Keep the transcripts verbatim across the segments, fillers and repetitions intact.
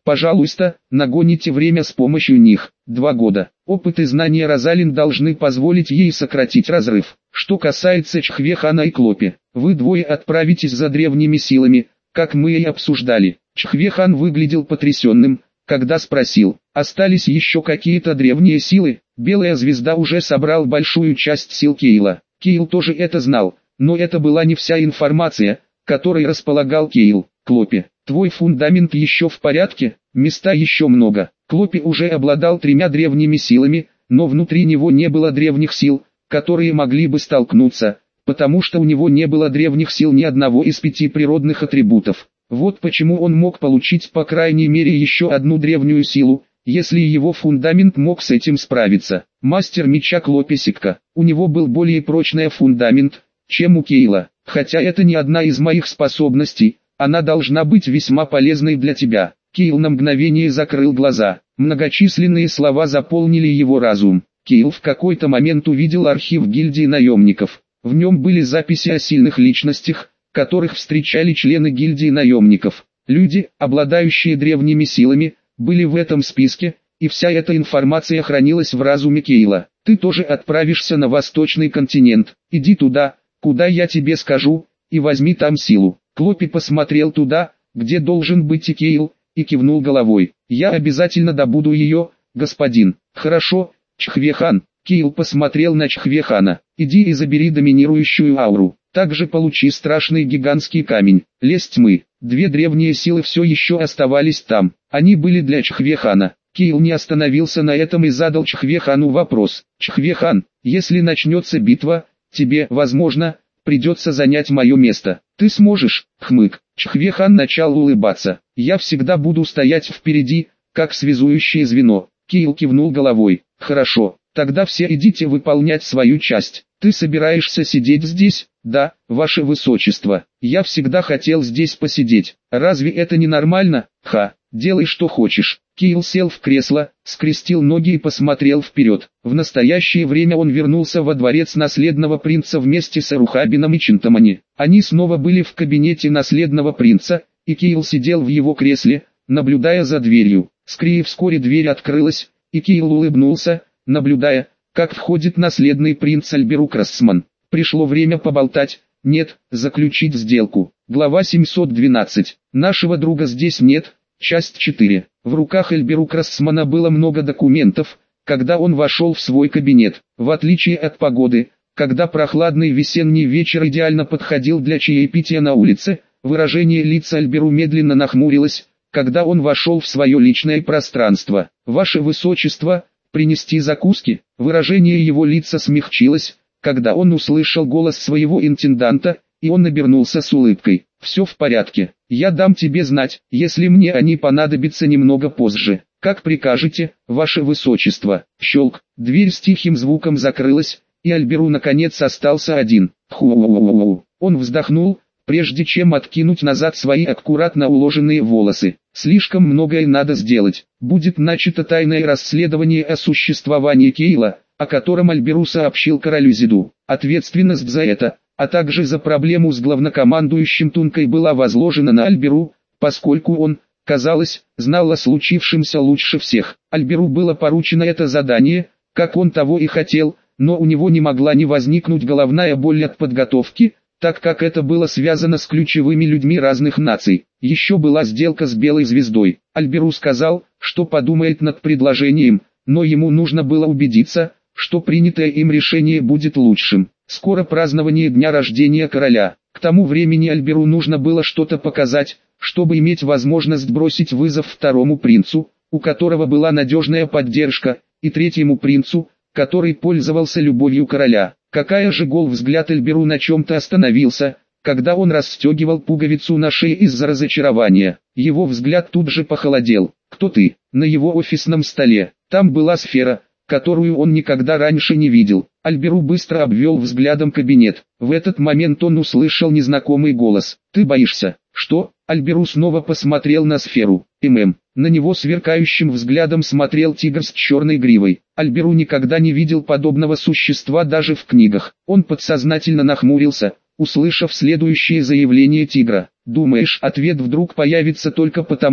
Пожалуйста, нагоните время с помощью них. Два года. Опыт и знания Розалин должны позволить ей сократить разрыв. Что касается Чхвехана и Клопи, вы двое отправитесь за древними силами, как мы и обсуждали. Чхвехан выглядел потрясенным, когда спросил, остались еще какие-то древние силы. Белая звезда уже собрал большую часть сил Кейла. Кейл тоже это знал, но это была не вся информация, которой располагал Кейл. Клопи, твой фундамент еще в порядке, места еще много. Клопи уже обладал тремя древними силами, но внутри него не было древних сил, которые могли бы столкнуться, потому что у него не было древних сил ни одного из пяти природных атрибутов. Вот почему он мог получить по крайней мере еще одну древнюю силу, если его фундамент мог с этим справиться. Мастер меча Клопи Сикка, у него был более прочный фундамент, чем у Кейла, хотя это не одна из моих способностей, она должна быть весьма полезной для тебя. Кейл на мгновение закрыл глаза, многочисленные слова заполнили его разум. Кейл в какой-то момент увидел архив гильдии наемников, в нем были записи о сильных личностях, которых встречали члены гильдии наемников. Люди, обладающие древними силами, были в этом списке, и вся эта информация хранилась в разуме Кейла. Ты тоже отправишься на восточный континент, иди туда, куда я тебе скажу, и возьми там силу. Клопи посмотрел туда, где должен быть и Кейл, и кивнул головой. Я обязательно добуду ее, господин. Хорошо, Чхвехан. Кейл посмотрел на Чхвехана. Иди и забери доминирующую ауру. Также получи страшный гигантский камень. Лесть тьмы. Две древние силы все еще оставались там. Они были для Чхвехана. Кейл не остановился на этом и задал Чхвехану вопрос. Чхвехан, если начнется битва, тебе, возможно, придется занять мое место. Ты сможешь? Хмык. Чхвехан начал улыбаться. Я всегда буду стоять впереди, как связующее звено. Кейл кивнул головой. Хорошо, тогда все идите выполнять свою часть. Ты собираешься сидеть здесь? Да, ваше высочество. Я всегда хотел здесь посидеть. Разве это не нормально? Ха, делай что хочешь. Кейл сел в кресло, скрестил ноги и посмотрел вперед. В настоящее время он вернулся во дворец наследного принца вместе с Арухабином и Чинтамани. Они снова были в кабинете наследного принца, и Кейл сидел в его кресле, наблюдая за дверью. Скорее вскоре дверь открылась, и Кейл улыбнулся, наблюдая, как входит наследный принц Альберук Рассман. Пришло время поболтать, нет, заключить сделку. Глава семьсот двенадцать. Нашего друга здесь нет. Часть четыре. В руках Альберук Рассмана было много документов, когда он вошел в свой кабинет. В отличие от погоды, когда прохладный весенний вечер идеально подходил для чаепития на улице, выражение лица Альберу медленно нахмурилось, когда он вошел в свое личное пространство. «Ваше Высочество, принести закуски?» Выражение его лица смягчилось, когда он услышал голос своего интенданта, и он обернулся с улыбкой. «Все в порядке, я дам тебе знать, если мне они понадобятся немного позже. Как прикажете, ваше высочество». Щелк, дверь с тихим звуком закрылась, и Альберу наконец остался один. Ху-у-у-у-у. Он вздохнул, прежде чем откинуть назад свои аккуратно уложенные волосы. Слишком многое надо сделать. Будет начато тайное расследование о существовании Кейла, о котором Альберу сообщил королю Зиду. Ответственность за это, а также за проблему с главнокомандующим Тункой была возложена на Альберу, поскольку он, казалось, знал о случившемся лучше всех. Альберу было поручено это задание, как он того и хотел, но у него не могла не возникнуть головная боль от подготовки, так как это было связано с ключевыми людьми разных наций. Еще была сделка с Белой Звездой. Альберу сказал, что подумает над предложением, но ему нужно было убедиться, что принятое им решение будет лучшим. Скоро празднование дня рождения короля. К тому времени Альберу нужно было что-то показать, чтобы иметь возможность бросить вызов второму принцу, у которого была надежная поддержка, и третьему принцу, который пользовался любовью короля. Какая же гол взгляд Альберу на чем-то остановился, когда он расстегивал пуговицу на шее из-за разочарования. Его взгляд тут же похолодел. «Кто ты?» На его офисном столе. Там была сфера, которую он никогда раньше не видел. Альберу быстро обвел взглядом кабинет. В этот момент он услышал незнакомый голос. «Ты боишься?» «Что?» Альберу снова посмотрел на сферу. «ММ». На него сверкающим взглядом смотрел тигр с черной гривой. Альберу никогда не видел подобного существа даже в книгах. Он подсознательно нахмурился, услышав следующее заявление тигра. «Думаешь, ответ вдруг появится только потому,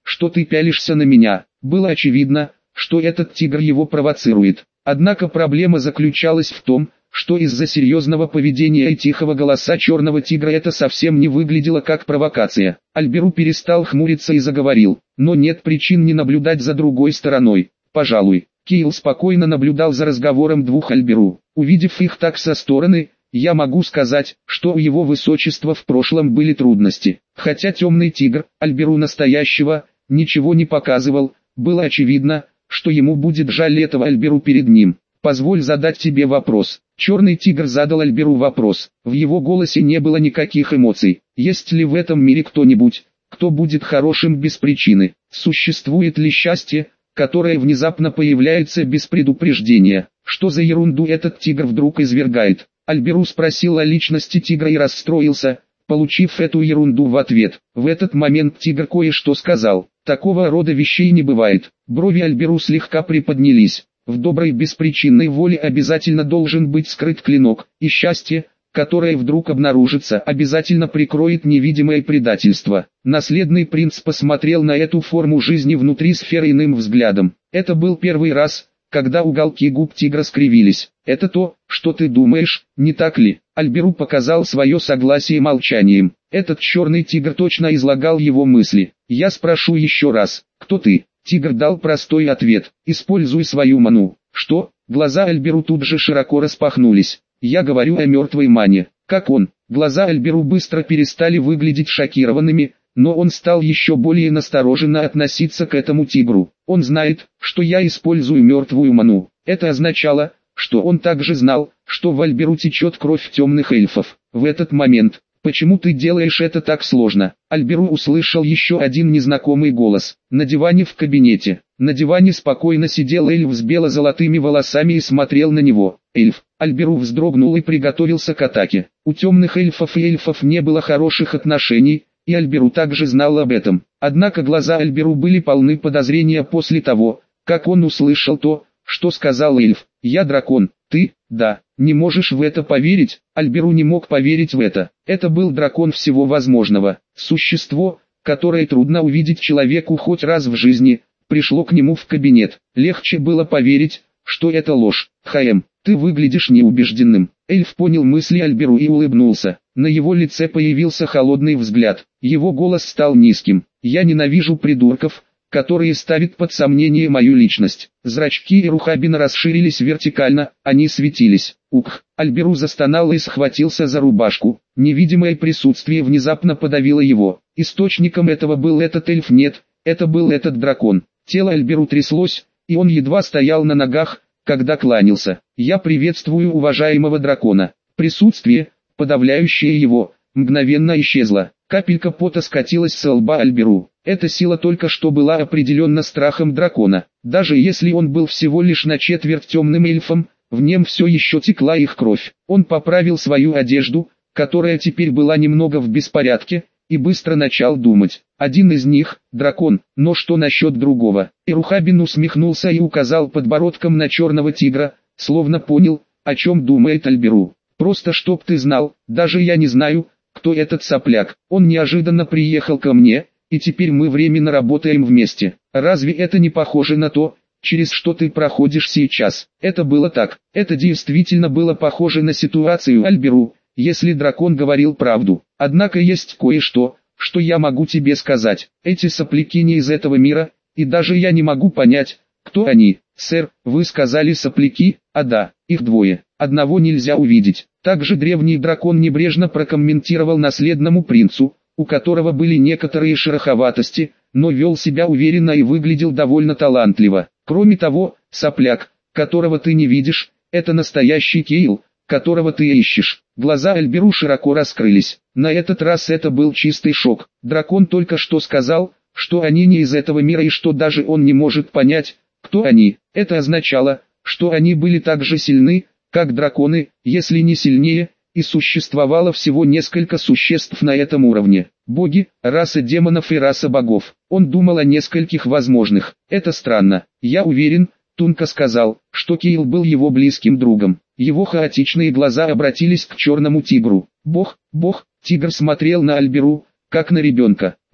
что ты пялишься на меня. Было очевидно, что этот тигр его провоцирует. Однако проблема заключалась в том, что из-за серьезного поведения и тихого голоса черного тигра это совсем не выглядело как провокация. Альберу перестал хмуриться и заговорил, но нет причин не наблюдать за другой стороной. Пожалуй, Кейл спокойно наблюдал за разговором двух Альберу. Увидев их так со стороны, я могу сказать, что у его высочества в прошлом были трудности. Хотя темный тигр, Альберу настоящего, ничего не показывал, было очевидно, что ему будет жаль этого Альберу перед ним. «Позволь задать тебе вопрос». Черный тигр задал Альберу вопрос. В его голосе не было никаких эмоций. Есть ли в этом мире кто-нибудь, кто будет хорошим без причины? Существует ли счастье, которое внезапно появляется без предупреждения? Что за ерунду этот тигр вдруг извергает? Альберу спросил о личности тигра и расстроился, получив эту ерунду в ответ. В этот момент тигр кое-что сказал. Такого рода вещей не бывает. Брови Альберу слегка приподнялись. В доброй беспричинной воле обязательно должен быть скрыт клинок, и счастье, которое вдруг обнаружится, обязательно прикроет невидимое предательство. Наследный принц посмотрел на эту форму жизни внутри сферы иным взглядом. Это был первый раз, когда уголки губ тигра скривились. «Это то, что ты думаешь, не так ли?» Альберу показал свое согласие молчанием. Этот черный тигр точно излагал его мысли. «Я спрошу еще раз, кто ты?» Тигр дал простой ответ: «Используй свою ману». «Что?» Глаза Альберу тут же широко распахнулись. «Я говорю о мертвой мане». «Как он?» Глаза Альберу быстро перестали выглядеть шокированными, но он стал еще более настороженно относиться к этому тигру. «Он знает, что я использую мертвую ману». Это означало, что он также знал, что в Альберу течет кровь темных эльфов. В этот момент: «Почему ты делаешь это так сложно?» Альберу услышал еще один незнакомый голос. На диване в кабинете. На диване спокойно сидел эльф с бело-золотыми волосами и смотрел на него. Эльф. Альберу вздрогнул и приготовился к атаке. У темных эльфов и эльфов не было хороших отношений, и Альберу также знал об этом. Однако глаза Альберу были полны подозрения после того, как он услышал то, что сказал эльф. «Я дракон, ты, да, не можешь в это поверить?» Альберу не мог поверить в это. Это был дракон всего возможного. Существо, которое трудно увидеть человеку хоть раз в жизни, пришло к нему в кабинет. Легче было поверить, что это ложь. «Хаэм, ты выглядишь неубежденным». Эльф понял мысли Альберу и улыбнулся. На его лице появился холодный взгляд. Его голос стал низким. «Я ненавижу придурков, которые ставят под сомнение мою личность». Зрачки Ирухабина расширились вертикально, они светились. Ух! Альберу застонал и схватился за рубашку. Невидимое присутствие внезапно подавило его. Источником этого был этот эльф, нет, это был этот дракон. Тело Альберу тряслось, и он едва стоял на ногах, когда кланялся. «Я приветствую уважаемого дракона». Присутствие, подавляющее его, мгновенно исчезло. Капелька пота скатилась с лба Альберу. Эта сила только что была определенно страхом дракона. Даже если он был всего лишь на четверть темным эльфом, в нем все еще текла их кровь. Он поправил свою одежду, которая теперь была немного в беспорядке, и быстро начал думать. Один из них – дракон, но что насчет другого? Ирухабин усмехнулся и указал подбородком на черного тигра, словно понял, о чем думает Альберу. «Просто чтоб ты знал, даже я не знаю, кто этот сопляк. Он неожиданно приехал ко мне, и теперь мы временно работаем вместе. Разве это не похоже на то, через что ты проходишь сейчас?» Это было так. Это действительно было похоже на ситуацию Альберу, если дракон говорил правду. Однако есть кое-что, что я могу тебе сказать. Эти сопляки не из этого мира, и даже я не могу понять, кто они. «Сэр, вы сказали сопляки?» «А да, их двое. Одного нельзя увидеть». Также древний дракон небрежно прокомментировал наследному принцу, у которого были некоторые шероховатости, но вел себя уверенно и выглядел довольно талантливо. Кроме того, сопляк, которого ты не видишь, это настоящий Кейл, которого ты ищешь. Глаза Альберу широко раскрылись. На этот раз это был чистый шок. Дракон только что сказал, что они не из этого мира и что даже он не может понять, кто они. Это означало, что они были так же сильны, как драконы, если не сильнее, и существовало всего несколько существ на этом уровне. Боги, раса демонов и раса богов. Он думал о нескольких возможных. Это странно. Я уверен, Тунка сказал, что Кейл был его близким другом. Его хаотичные глаза обратились к черному тигру. Бог, бог, тигр смотрел на Альберу, как на ребенка.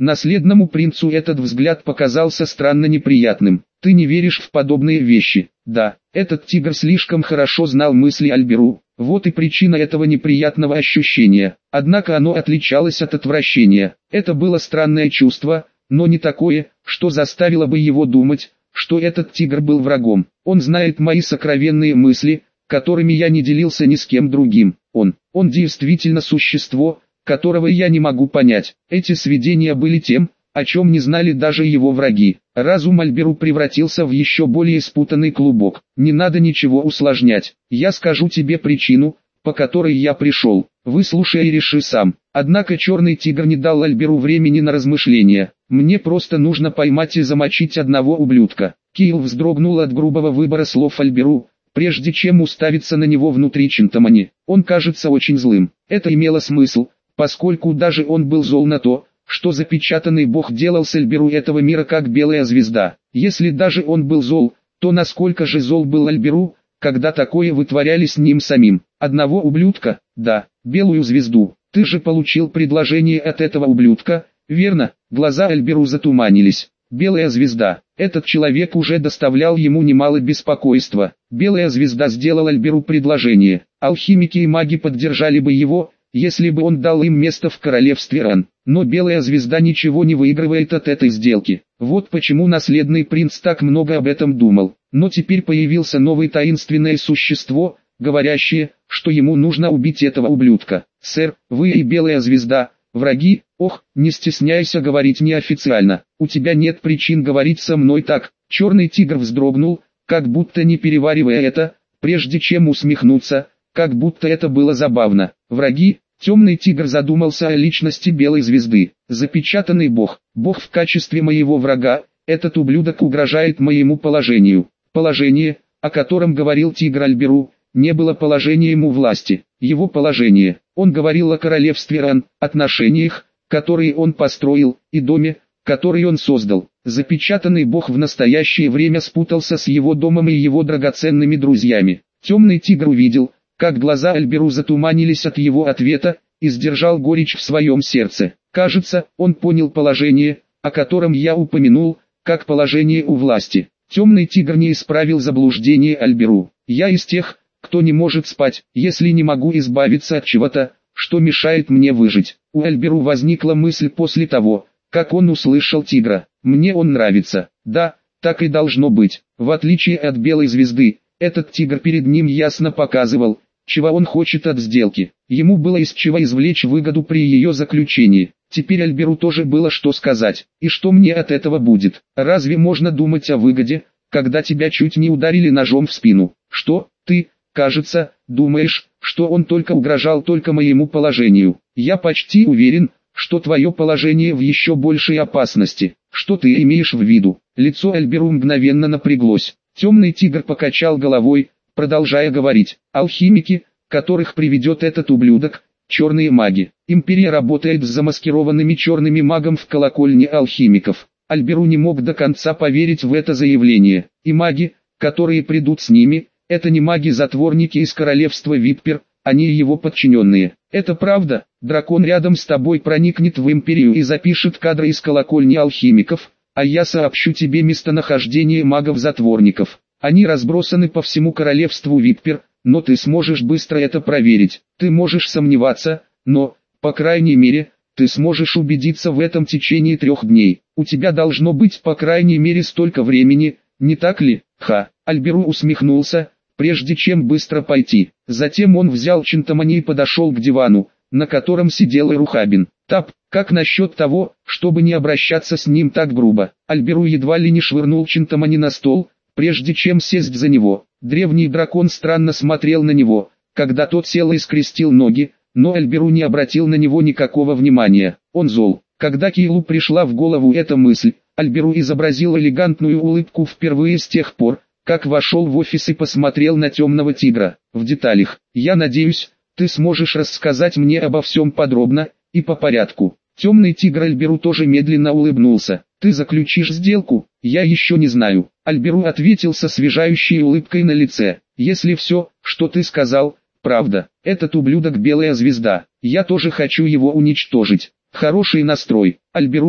Наследному принцу этот взгляд показался странно неприятным. Ты не веришь в подобные вещи? Да, этот тигр слишком хорошо знал мысли Альберу. Вот и причина этого неприятного ощущения. Однако оно отличалось от отвращения. Это было странное чувство, но не такое, что заставило бы его думать, что этот тигр был врагом. Он знает мои сокровенные мысли, которыми я не делился ни с кем другим. Он, он действительно существо, которого я не могу понять. Эти сведения были тем, о чем не знали даже его враги. Разум Альберу превратился в еще более спутанный клубок. Не надо ничего усложнять. Я скажу тебе причину, по которой я пришел. Выслушай и реши сам. Однако черный тигр не дал Альберу времени на размышления. Мне просто нужно поймать и замочить одного ублюдка. Киил вздрогнул от грубого выбора слов Альберу, прежде чем уставиться на него внутри Чинтамани. Он кажется очень злым. Это имело смысл, поскольку даже он был зол на то, что запечатанный бог делал с Альберу этого мира как белая звезда. Если даже он был зол, то насколько же зол был Альберу, когда такое вытворяли с ним самим. Одного ублюдка, да, белую звезду. Ты же получил предложение от этого ублюдка, верно? Глаза Альберу затуманились. Белая звезда. Этот человек уже доставлял ему немало беспокойства. Белая звезда сделала Альберу предложение. Алхимики и маги поддержали бы его, если бы он дал им место в королевстве Ран. Но Белая звезда ничего не выигрывает от этой сделки. Вот почему наследный принц так много об этом думал. Но теперь появился новое таинственное существо, говорящее, что ему нужно убить этого ублюдка. Сэр, вы и Белая звезда, враги? Ох, не стесняйся говорить неофициально. У тебя нет причин говорить со мной так. Черный тигр вздрогнул, как будто не переваривая это, прежде чем усмехнуться, как будто это было забавно. Враги? Темный тигр задумался о личности Белой звезды. Запечатанный бог, бог в качестве моего врага, этот ублюдок угрожает моему положению. Положение, о котором говорил тигр Альберу, не было положением у власти. Его положение, он говорил о королевстве Ран, отношениях, которые он построил, и доме, который он создал. Запечатанный бог в настоящее время спутался с его домом и его драгоценными друзьями. Темный тигр увидел, как глаза Альберу затуманились от его ответа, и сдержал горечь в своем сердце. Кажется, он понял положение, о котором я упомянул, как положение у власти. Темный тигр не исправил заблуждение Альберу. Я из тех, кто не может спать, если не могу избавиться от чего-то, что мешает мне выжить. У Альберу возникла мысль после того, как он услышал тигра. Мне он нравится. Да, так и должно быть. В отличие от Белой звезды, этот тигр перед ним ясно показывал, чего он хочет от сделки. Ему было из чего извлечь выгоду при ее заключении. Теперь Альберу тоже было что сказать. И что мне от этого будет? Разве можно думать о выгоде, когда тебя чуть не ударили ножом в спину? Что, ты, кажется, думаешь, что он только угрожал только моему положению? Я почти уверен, что твое положение в еще большей опасности. Что ты имеешь в виду? Лицо Альберу мгновенно напряглось. Темный тигр покачал головой, продолжая говорить. Алхимики, которых приведет этот ублюдок, черные маги. Империя работает с замаскированными черными магом в колокольне алхимиков. Альберу не мог до конца поверить в это заявление. И маги, которые придут с ними, это не маги-затворники из королевства Виппер, они его подчиненные. Это правда, дракон рядом с тобой проникнет в империю и запишет кадры из колокольни алхимиков, а я сообщу тебе местонахождение магов-затворников. Они разбросаны по всему королевству Виппер, но ты сможешь быстро это проверить. Ты можешь сомневаться, но, по крайней мере, ты сможешь убедиться в этом в течение трех дней. У тебя должно быть по крайней мере столько времени, не так ли? Ха, Альберу усмехнулся, прежде чем быстро пойти. Затем он взял Чинтамани и подошел к дивану, на котором сидел Эрухабин. Тап, как насчет того, чтобы не обращаться с ним так грубо? Альберу едва ли не швырнул Чинтамани на стол, прежде чем сесть за него. Древний дракон странно смотрел на него, когда тот сел и скрестил ноги, но Альберу не обратил на него никакого внимания. Он зол. Когда Киилу пришла в голову эта мысль, Альберу изобразил элегантную улыбку впервые с тех пор, как вошел в офис и посмотрел на темного тигра. В деталях. Я надеюсь, ты сможешь рассказать мне обо всем подробно и по порядку. Темный тигр Альберу тоже медленно улыбнулся. Ты заключишь сделку? Я еще не знаю. Альберу ответил со освежающей улыбкой на лице. Если все, что ты сказал, правда, этот ублюдок Белая звезда. Я тоже хочу его уничтожить. Хороший настрой. Альберу,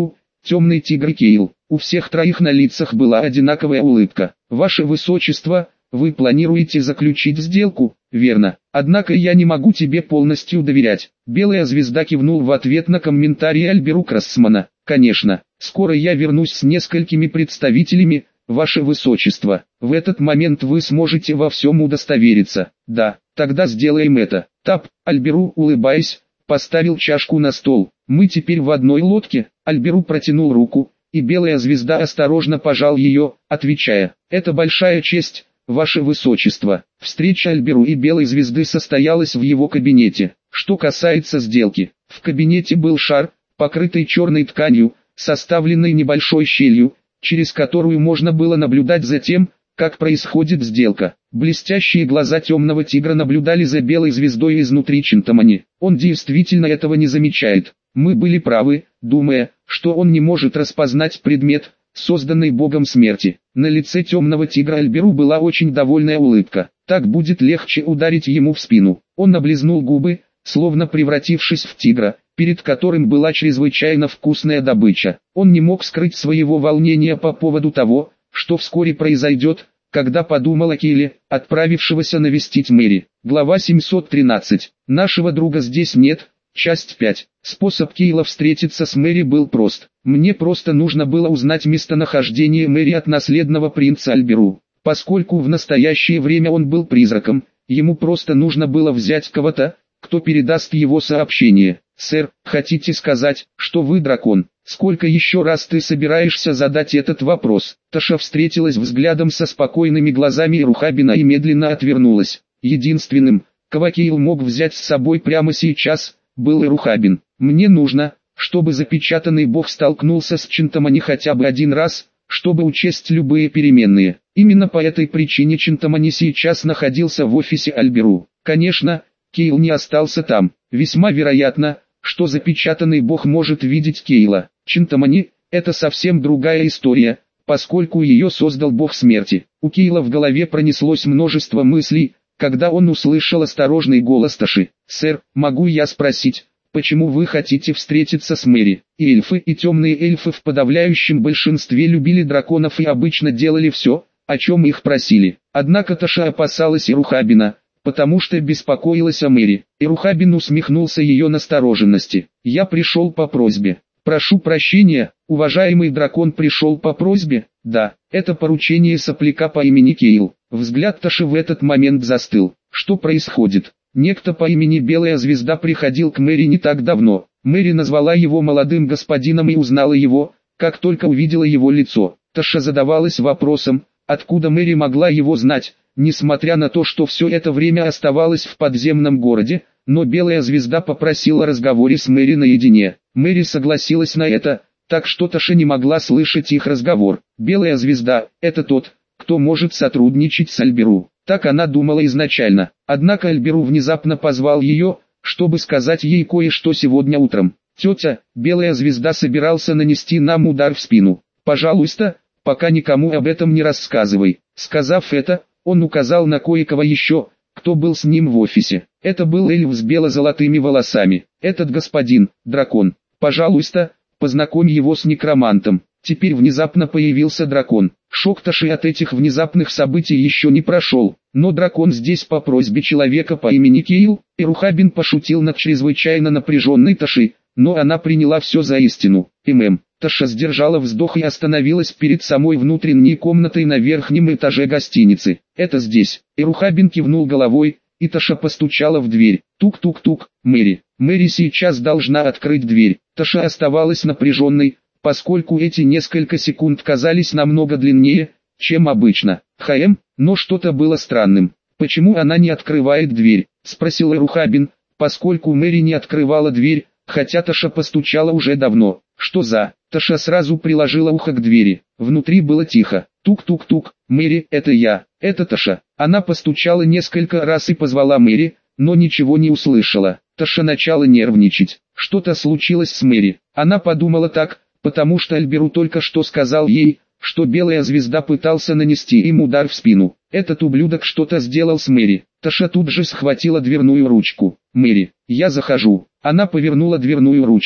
темный тигр и Кейл. У всех троих на лицах была одинаковая улыбка. «Ваше Высочество, вы планируете заключить сделку, верно? Однако я не могу тебе полностью доверять». Белая звезда кивнул в ответ на комментарий Альберу Крассмана. «Конечно, скоро я вернусь с несколькими представителями, Ваше Высочество. В этот момент вы сможете во всем удостовериться». «Да, тогда сделаем это». Тап, Альберу, улыбаясь, поставил чашку на стол. «Мы теперь в одной лодке». Альберу протянул руку, и белая звезда осторожно пожал ее, отвечая: «Это большая честь, Ваше Высочество». Встреча Альберу и белой звезды состоялась в его кабинете. Что касается сделки, в кабинете был шар, покрытый черной тканью, составленной небольшой щелью, через которую можно было наблюдать за тем, как происходит сделка. Блестящие глаза темного тигра наблюдали за белой звездой изнутри Чинтамани. Он действительно этого не замечает. Мы были правы, думая, что он не может распознать предмет, созданный богом смерти. На лице темного тигра Альберу была очень довольная улыбка. Так будет легче ударить ему в спину. Он облизнул губы, словно превратившись в тигра, перед которым была чрезвычайно вкусная добыча. Он не мог скрыть своего волнения по поводу того, что вскоре произойдет, когда подумал о Кейле, отправившегося навестить Мэри. Глава семьсот тринадцать. Нашего друга здесь нет. Часть пять. Способ Кейла встретиться с Мэри был прост. Мне просто нужно было узнать местонахождение Мэри от наследного принца Альберу. Поскольку в настоящее время он был призраком, ему просто нужно было взять кого-то, кто передаст его сообщение. «Сэр, хотите сказать, что вы дракон? Сколько еще раз ты собираешься задать этот вопрос?» Таша встретилась взглядом со спокойными глазами Ирухабина и медленно отвернулась. Единственным, кого Кейл мог взять с собой прямо сейчас, был Ирухабин. «Мне нужно, чтобы запечатанный бог столкнулся с Чинтамани хотя бы один раз, чтобы учесть любые переменные». Именно по этой причине Чинтамани сейчас находился в офисе Альберу. Конечно, Кейл не остался там. Весьма вероятно, что запечатанный бог может видеть Кейла. Чинтамани – это совсем другая история, поскольку ее создал бог смерти. У Кейла в голове пронеслось множество мыслей, когда он услышал осторожный голос Таши. «Сэр, могу я спросить, почему вы хотите встретиться с Мэри?» И эльфы и темные эльфы в подавляющем большинстве любили драконов и обычно делали все, о чем их просили. Однако Таша опасалась Ирухабина, потому что беспокоилась о Мэри. Ирухабин усмехнулся ее настороженности. «Я пришел по просьбе». «Прошу прощения, уважаемый дракон пришел по просьбе?» «Да, это поручение сопляка по имени Кейл». Взгляд Таши в этот момент застыл. Что происходит? Некто по имени Белая Звезда приходил к Мэри не так давно. Мэри назвала его молодым господином и узнала его, как только увидела его лицо. Таша задавалась вопросом, откуда Мэри могла его знать, несмотря на то, что все это время оставалась в подземном городе, но Белая Звезда попросила о разговоре с Мэри наедине. Мэри согласилась на это, так что Таша не могла слышать их разговор. Белая Звезда – это тот, кто может сотрудничать с Альберу. Так она думала изначально. Однако Альберу внезапно позвал ее, чтобы сказать ей кое-что сегодня утром. «Тетя, Белая Звезда собирался нанести нам удар в спину. Пожалуйста, пока никому об этом не рассказывай». Сказав это, он указал на кое-кого еще, кто был с ним в офисе. Это был эльф с бело-золотыми волосами. «Этот господин, дракон. Пожалуйста, познакомь его с некромантом». Теперь внезапно появился дракон. Шок Таши от этих внезапных событий еще не прошел, но дракон здесь по просьбе человека по имени Кейл. Ирухабин пошутил над чрезвычайно напряженной Таши, но она приняла все за истину. ММ. Таша сдержала вздох и остановилась перед самой внутренней комнатой на верхнем этаже гостиницы. «Это здесь». Ирухабин кивнул головой, и Таша постучала в дверь. Тук-тук-тук. «Мэри». Мэри сейчас должна открыть дверь. Таша оставалась напряженной, поскольку эти несколько секунд казались намного длиннее, чем обычно. «Хаэм», но что-то было странным. «Почему она не открывает дверь?» – спросил Ирухабин, поскольку Мэри не открывала дверь, хотя Таша постучала уже давно. «Что за?» Таша сразу приложила ухо к двери. Внутри было тихо. Тук-тук-тук. «Мэри, это я. Это Таша». Она постучала несколько раз и позвала Мэри, но ничего не услышала. Таша начала нервничать. Что-то случилось с Мэри. Она подумала так, потому что Альберу только что сказал ей, что Белая Звезда пытался нанести им удар в спину. Этот ублюдок что-то сделал с Мэри. Таша тут же схватила дверную ручку. «Мэри, я захожу». Она повернула дверную ручку.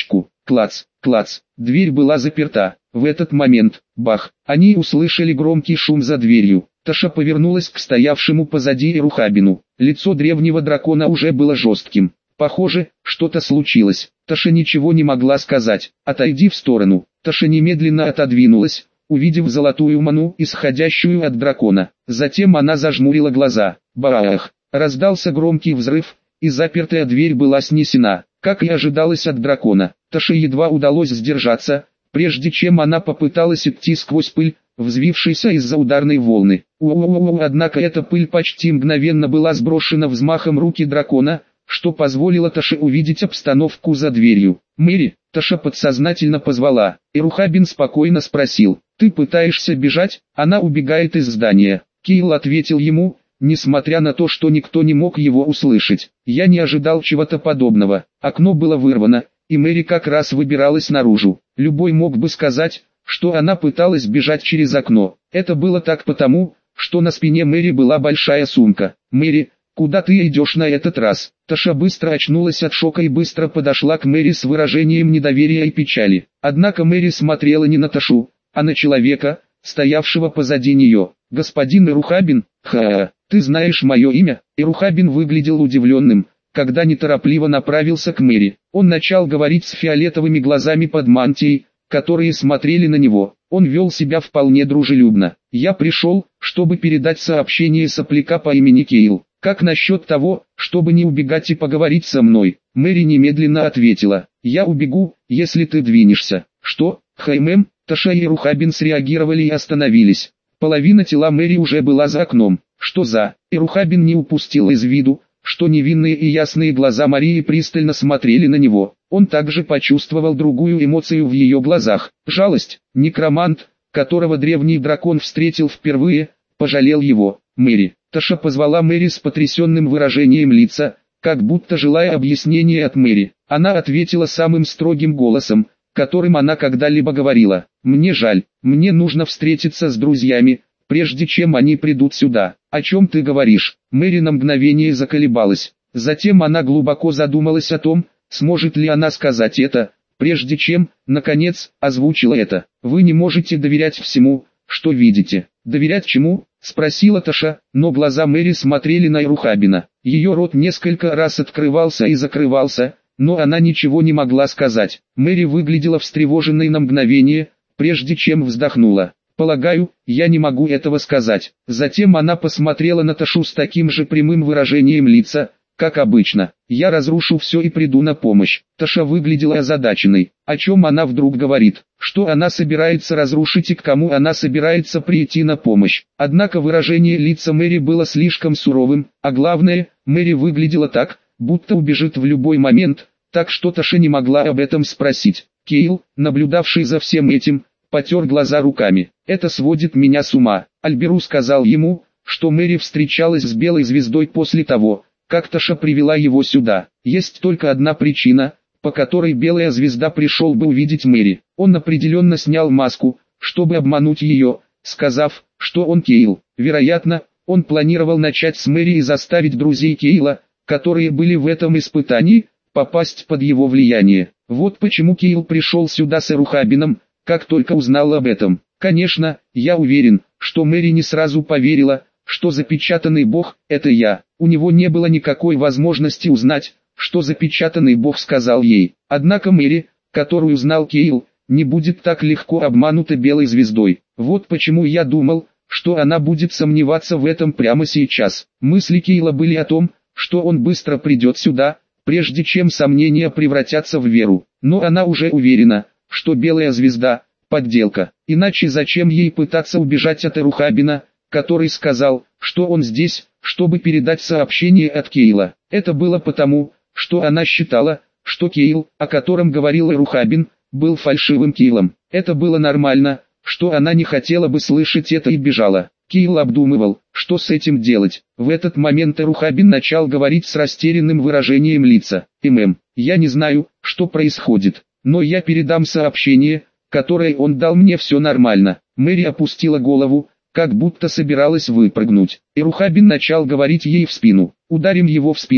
клац, клац, дверь была заперта. В этот момент, бах, они услышали громкий шум за дверью. Таша повернулась к стоявшему позади Эрухабину. Лицо древнего дракона уже было жестким. Похоже, что-то случилось. Таша ничего не могла сказать. «Отойди в сторону». Таша немедленно отодвинулась, увидев золотую ману, исходящую от дракона. Затем она зажмурила глаза. Баах! Раздался громкий взрыв, и запертая дверь была снесена. Как и ожидалось от дракона, Таше едва удалось сдержаться, прежде чем она попыталась идти сквозь пыль, взвившейся из-за ударной волны. У-у-у-у, однако эта пыль почти мгновенно была сброшена взмахом руки дракона, что позволило Таше увидеть обстановку за дверью. «Мэри», Таша подсознательно позвала. Эрухабин спокойно спросил: «Ты пытаешься бежать?» «Она убегает из здания». Кейл ответил ему, несмотря на то, что никто не мог его услышать. «Я не ожидал чего-то подобного». Окно было вырвано, и Мэри как раз выбиралась наружу. Любой мог бы сказать, что она пыталась бежать через окно. Это было так потому, что на спине Мэри была большая сумка. «Мэри, куда ты идешь на этот раз?» Таша быстро очнулась от шока и быстро подошла к Мэри с выражением недоверия и печали. Однако Мэри смотрела не на Ташу, а на человека, стоявшего позади нее. «Господин Эрухабин, ха, ты знаешь мое имя?» Эрухабин выглядел удивленным, когда неторопливо направился к Мэри. Он начал говорить с фиолетовыми глазами под мантией, которые смотрели на него. Он вел себя вполне дружелюбно. «Я пришел, чтобы передать сообщение сопляка по имени Кейл. Как насчет того, чтобы не убегать и поговорить со мной?» Мэри немедленно ответила: «Я убегу, если ты двинешься». «Что, Хаймем?» Таша и Эрухабин среагировали и остановились. Половина тела Мэри уже была за окном. «Что за...» Эрухабин не упустил из виду, что невинные и ясные глаза Марии пристально смотрели на него. Он также почувствовал другую эмоцию в ее глазах – жалость. Некромант, которого древний дракон встретил впервые, пожалел его. «Мэри». Таша позвала Мэри с потрясенным выражением лица, как будто желая объяснения от Мэри. Она ответила самым строгим голосом, которым она когда-либо говорила: «Мне жаль, мне нужно встретиться с друзьями, прежде чем они придут сюда». «О чем ты говоришь?» Мэри на мгновение заколебалась. Затем она глубоко задумалась о том, сможет ли она сказать это, прежде чем, наконец, озвучила это. «Вы не можете доверять всему, что видите». «Доверять чему?» — спросила Таша, но глаза Мэри смотрели на Эрухабина. Ее рот несколько раз открывался и закрывался, но она ничего не могла сказать. Мэри выглядела встревоженной на мгновение, прежде чем вздохнула. «Полагаю, я не могу этого сказать». Затем она посмотрела на Ташу с таким же прямым выражением лица, как обычно. «Я разрушу все и приду на помощь». Таша выглядела озадаченной. О чем она вдруг говорит? Что она собирается разрушить и к кому она собирается прийти на помощь? Однако выражение лица Мэри было слишком суровым, а главное, Мэри выглядела так, будто убежит в любой момент, так что Таша не могла об этом спросить. Кейл, наблюдавший за всем этим, потер глаза руками. «Это сводит меня с ума». Альберу сказал ему, что Мэри встречалась с Белой Звездой после того, как Таша привела его сюда. Есть только одна причина, по которой Белая Звезда пришел бы увидеть Мэри. Он определенно снял маску, чтобы обмануть ее, сказав, что он Кейл. Вероятно, он планировал начать с Мэри и заставить друзей Кейла, которые были в этом испытании, попасть под его влияние. Вот почему Кейл пришел сюда с Эрухабином, как только узнал об этом. Конечно, я уверен, что Мэри не сразу поверила, что запечатанный бог – это я. У него не было никакой возможности узнать, что запечатанный бог сказал ей. Однако Мэри, которую знал Кейл, не будет так легко обманута Белой Звездой. Вот почему я думал, что она будет сомневаться в этом прямо сейчас. Мысли Кейла были о том, что он быстро придет сюда, прежде чем сомнения превратятся в веру. Но она уже уверена, что Белая Звезда – подделка. Иначе зачем ей пытаться убежать от Эрухабина, который сказал, что он здесь, чтобы передать сообщение от Кейла? Это было потому, что она считала, что Кейл, о котором говорил Эрухабин, был фальшивым Кейлом. Это было нормально, что она не хотела бы слышать это и бежала. Кейл обдумывал, что с этим делать. В этот момент Эрухабин начал говорить с растерянным выражением лица. «ММ, я не знаю, что происходит, но я передам сообщение, которое он дал мне, все нормально». Мэри опустила голову, как будто собиралась выпрыгнуть. Эрухабин начал говорить ей в спину. «Ударим его в спину,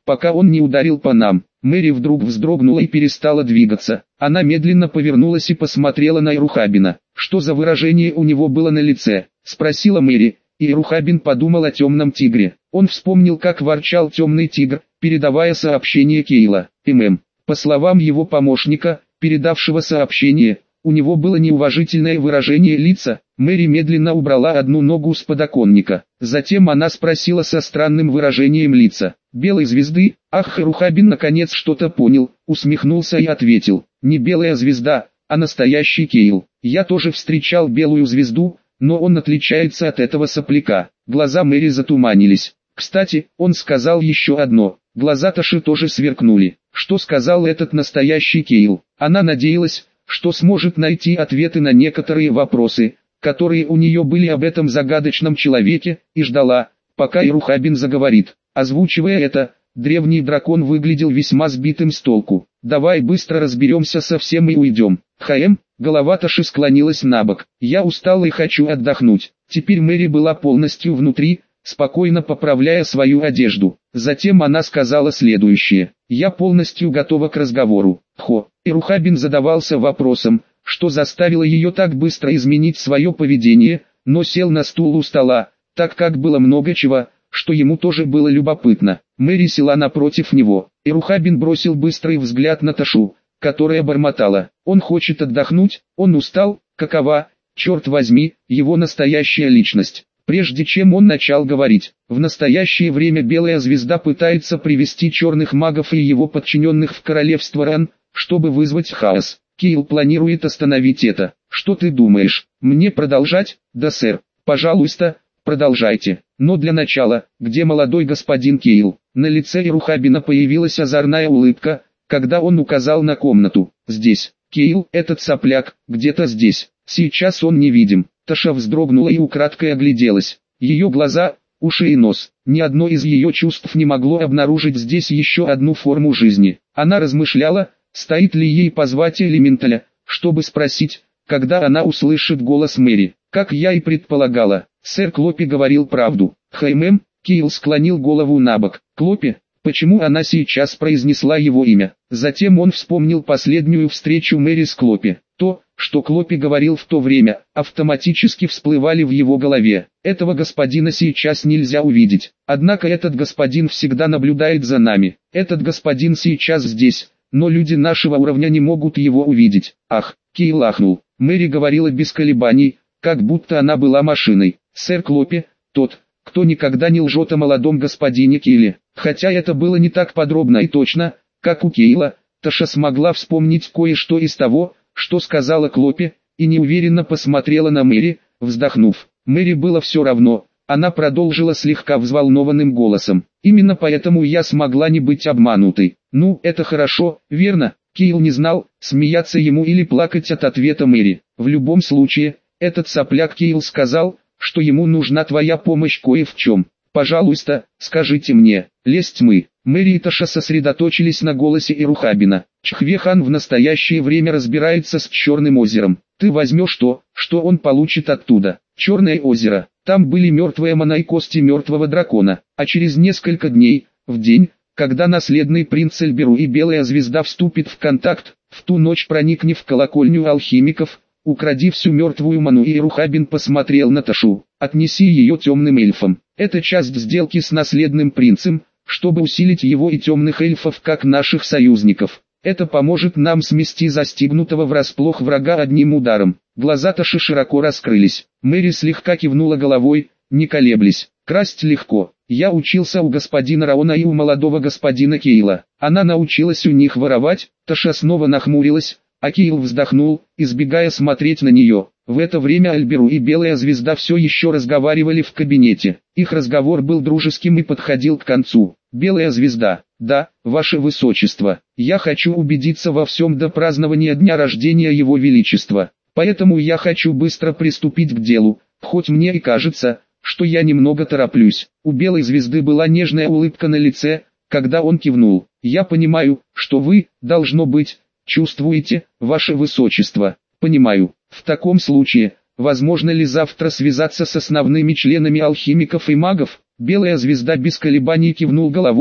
пока он не ударил по нам. Мэри вдруг вздрогнула и перестала двигаться. Она медленно повернулась и посмотрела на Ирухабина. «Что за выражение у него было на лице?» — спросила Мэри, и Ирухабин подумал о темном тигре. Он вспомнил, как ворчал темный тигр, передавая сообщение Кейла. ММ. По словам его помощника, передавшего сообщение, у него было неуважительное выражение лица. Мэри медленно убрала одну ногу с подоконника. Затем она спросила со странным выражением лица: «Белой звезды?» Ах, Ирухабин наконец что-то понял, усмехнулся и ответил: «Не белая звезда, а настоящий Кейл. Я тоже встречал белую звезду, но он отличается от этого сопляка». Глаза Мэри затуманились. Кстати, он сказал еще одно. Глаза Таши тоже сверкнули. Что сказал этот настоящий Кейл? Она надеялась, что сможет найти ответы на некоторые вопросы, которые у нее были об этом загадочном человеке, и ждала, пока Ирухабин заговорит. Озвучивая это, древний дракон выглядел весьма сбитым с толку. «Давай быстро разберемся со всем и уйдем». «Хаэм», голова Таши склонилась набок. «Я устала и хочу отдохнуть». Теперь Мэри была полностью внутри, спокойно поправляя свою одежду. Затем она сказала следующее: «Я полностью готова к разговору». Хо. Ирухабин задавался вопросом, что заставило ее так быстро изменить свое поведение, но сел на стул у стола, так как было много чего, что ему тоже было любопытно. Мэри села напротив него. Ирухабин бросил быстрый взгляд на Ташу, которая бормотала: «Он хочет отдохнуть, он устал, какова, черт возьми, его настоящая личность». Прежде чем он начал говорить, в настоящее время Белая Звезда пытается привести черных магов и его подчиненных в королевство Ран, чтобы вызвать хаос. Кейл планирует остановить это. Что ты думаешь, мне продолжать? Да, сэр. Пожалуйста, продолжайте. Но для начала, где молодой господин Кейл? На лице Ирухабина появилась озорная улыбка, когда он указал на комнату. Здесь. Кейл, этот сопляк, где-то здесь. Сейчас он невидим. Таша вздрогнула и украдкой огляделась. Ее глаза, уши и нос, ни одно из ее чувств не могло обнаружить здесь еще одну форму жизни. Она размышляла, стоит ли ей позвать элементаля, чтобы спросить, когда она услышит голос Мэри. Как я и предполагала, сэр Клопи говорил правду. Хаймэм, Кейл склонил голову набок. Клопи? Почему она сейчас произнесла его имя? Затем он вспомнил последнюю встречу Мэри с Клопи. То, что Клопи говорил в то время, автоматически всплывали в его голове. Этого господина сейчас нельзя увидеть. Однако этот господин всегда наблюдает за нами. Этот господин сейчас здесь, но люди нашего уровня не могут его увидеть. Ах, Кейл ахнул. Мэри говорила без колебаний, как будто она была машиной. Сэр Клопи, тот, кто никогда не лжет о молодом господине Кейле. Хотя это было не так подробно и точно, как у Кейла, Таша смогла вспомнить кое-что из того, что сказала Клопи, и неуверенно посмотрела на Мэри, вздохнув. Мэри было все равно, она продолжила слегка взволнованным голосом. «Именно поэтому я смогла не быть обманутой». «Ну, это хорошо, верно?» Кейл не знал, смеяться ему или плакать от ответа Мэри. В любом случае, этот сопляк Кейл сказал, что ему нужна твоя помощь кое в чем. «Пожалуйста, скажите мне». «Лесть мы». Мэри и Таша сосредоточились на голосе Ирухабина. «Чхвехан в настоящее время разбирается с Черным озером. Ты возьмешь то, что он получит оттуда. Черное озеро. Там были мертвые мана и кости мертвого дракона. А через несколько дней, в день, когда наследный принц Эльберу и Белая Звезда вступит в контакт, в ту ночь проникни в колокольню алхимиков, укради всю мертвую ману». И Ирухабин посмотрел на Ташу. «Отнеси ее темным эльфам. Это часть сделки с наследным принцем, чтобы усилить его и темных эльфов как наших союзников. Это поможет нам смести застигнутого врасплох врага одним ударом». Глаза Таши широко раскрылись. Мэри слегка кивнула головой, не колеблясь. «Красть легко. Я учился у господина Раона и у молодого господина Кейла. Она научилась у них воровать». Таша снова нахмурилась, а Кейл вздохнул, избегая смотреть на нее. В это время Эльберу и Белая Звезда все еще разговаривали в кабинете. Их разговор был дружеским и подходил к концу. «Белая Звезда, да, ваше высочество, я хочу убедиться во всем до празднования дня рождения его величества, поэтому я хочу быстро приступить к делу, хоть мне и кажется, что я немного тороплюсь». У Белой Звезды была нежная улыбка на лице, когда он кивнул. «Я понимаю, что вы, должно быть, чувствуете, ваше высочество». «Понимаю. В таком случае, возможно ли завтра связаться с основными членами алхимиков и магов?» Белая Звезда без колебаний кивнул головой,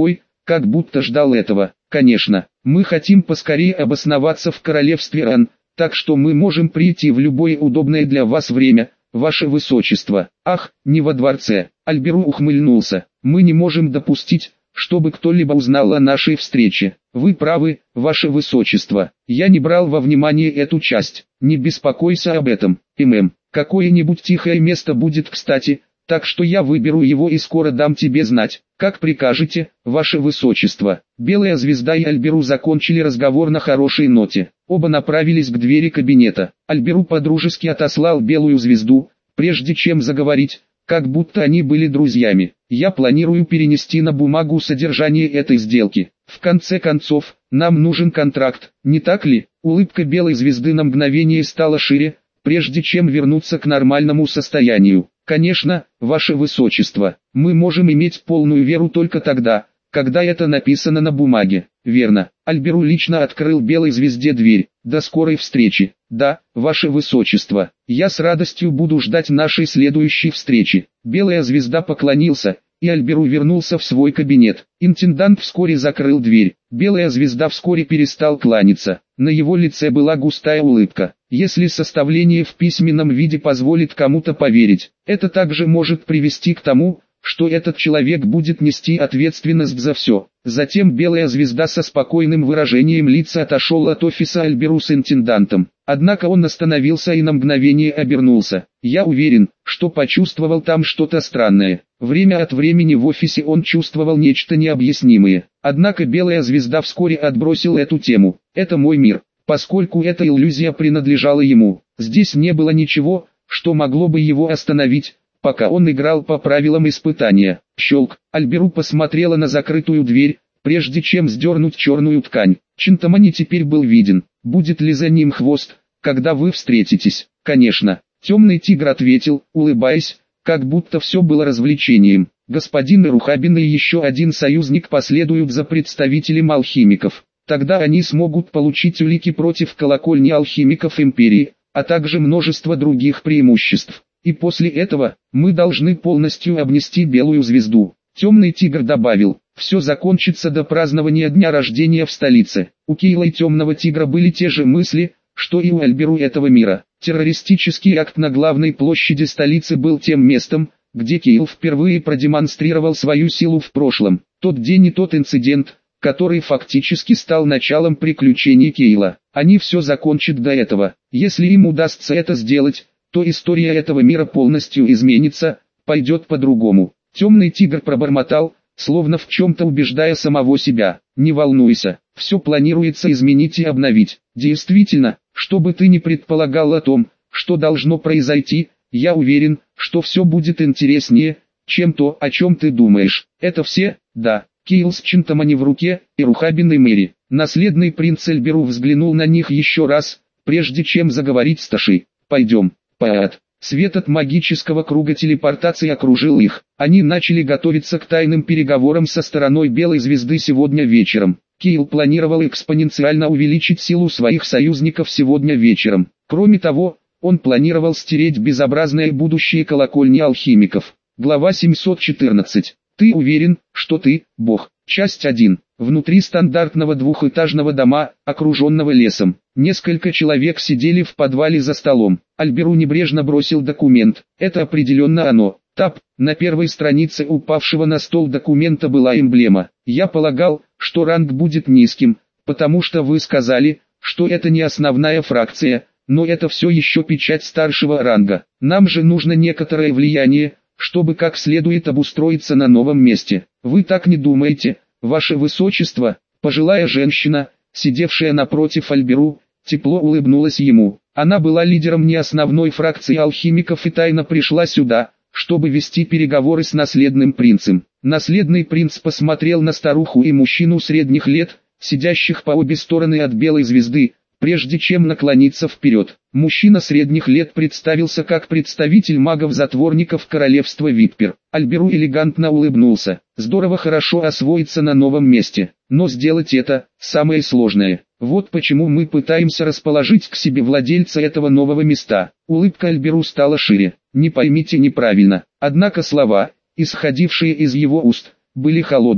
как будто ждал этого. Конечно, мы хотим поскорее обосноваться в королевстве Ран, так что мы можем прийти в любое удобное для вас время, ваше высочество. Ах, не во дворце. Альберу ухмыльнулся. Мы не можем допустить, чтобы кто-либо узнал о нашей встрече. Вы правы, ваше высочество. Я не брал во внимание эту часть. Не беспокойся об этом, ММ. Какое-нибудь тихое место будет кстати, так что я выберу его и скоро дам тебе знать. Как прикажете, ваше высочество. Белая звезда и Альберу закончили разговор на хорошей ноте. Оба направились к двери кабинета. Альберу подружески отослал белую звезду, прежде чем заговорить, как будто они были друзьями. Я планирую перенести на бумагу содержание этой сделки. В конце концов, нам нужен контракт, не так ли? Улыбка белой звезды на мгновение стала шире, прежде чем вернуться к нормальному состоянию. Конечно, ваше высочество, мы можем иметь полную веру только тогда, когда это написано на бумаге. Верно. Альберу лично открыл белой звезде дверь. До скорой встречи. Да, ваше высочество, я с радостью буду ждать нашей следующей встречи. Белая звезда поклонился, и Альберу вернулся в свой кабинет. Интендант вскоре закрыл дверь. Белая звезда вскоре перестал кланяться. На его лице была густая улыбка. Если составление в письменном виде позволит кому-то поверить, это также может привести к тому, что этот человек будет нести ответственность за все. Затем белая звезда со спокойным выражением лица отошел от офиса Альберу с интендантом. Однако он остановился и на мгновение обернулся. Я уверен, что почувствовал там что-то странное. Время от времени в офисе он чувствовал нечто необъяснимое. Однако белая звезда вскоре отбросил эту тему. Это мой мир, поскольку эта иллюзия принадлежала ему. Здесь не было ничего, что могло бы его остановить, пока он играл по правилам испытания. Щелк. Альберу посмотрела на закрытую дверь, прежде чем сдернуть черную ткань. Чинтамани теперь был виден. Будет ли за ним хвост, когда вы встретитесь? Конечно. Темный тигр ответил, улыбаясь, как будто все было развлечением. Господин Ирухабин и еще один союзник последуют за представителем алхимиков. Тогда они смогут получить улики против колокольни алхимиков Империи, а также множество других преимуществ. И после этого, мы должны полностью обнести белую звезду. Темный тигр добавил, все закончится до празднования дня рождения в столице. У Кейла и Темного тигра были те же мысли, что и у Альберу этого мира. Террористический акт на главной площади столицы был тем местом, где Кейл впервые продемонстрировал свою силу в прошлом. Тот день и тот инцидент, который фактически стал началом приключений Кейла. Они все закончат до этого. Если им удастся это сделать, то история этого мира полностью изменится, пойдет по-другому. Темный тигр пробормотал, словно в чем-то убеждая самого себя. Не волнуйся, все планируется изменить и обновить. Действительно, что бы ты ни предполагал о том, что должно произойти, я уверен, что все будет интереснее, чем то, о чем ты думаешь. Это все? Да. Кейл с Чинтамани в руке, и Рухабин и Мэри. Наследный принц Альберу взглянул на них еще раз, прежде чем заговорить с Ташей. Пойдем. Паат. Свет от магического круга телепортации окружил их. Они начали готовиться к тайным переговорам со стороной Белой Звезды сегодня вечером. Кейл планировал экспоненциально увеличить силу своих союзников сегодня вечером. Кроме того, он планировал стереть безобразное будущее колокольни алхимиков. Глава семьсот четырнадцать. Ты уверен, что ты, бог? Часть один. Внутри стандартного двухэтажного дома, окруженного лесом, несколько человек сидели в подвале за столом. Альберу небрежно бросил документ. Это определенно оно. Тап. На первой странице упавшего на стол документа была эмблема. Я полагал, что ранг будет низким, потому что вы сказали, что это не основная фракция, но это все еще печать старшего ранга. Нам же нужно некоторое влияние, чтобы как следует обустроиться на новом месте. Вы так не думаете, ваше высочество? Пожилая женщина, сидевшая напротив Альберу, тепло улыбнулась ему. Она была лидером не основной фракции алхимиков и тайно пришла сюда, чтобы вести переговоры с наследным принцем. Наследный принц посмотрел на старуху и мужчину средних лет, сидящих по обе стороны от белой звезды, прежде чем наклониться вперед. Мужчина средних лет представился как представитель магов-затворников королевства Виппер. Альберу элегантно улыбнулся. Здорово хорошо освоиться на новом месте, но сделать это – самое сложное. Вот почему мы пытаемся расположить к себе владельца этого нового места. Улыбка Альберу стала шире. Не поймите неправильно. Однако слова, исходившие из его уст, были холодными.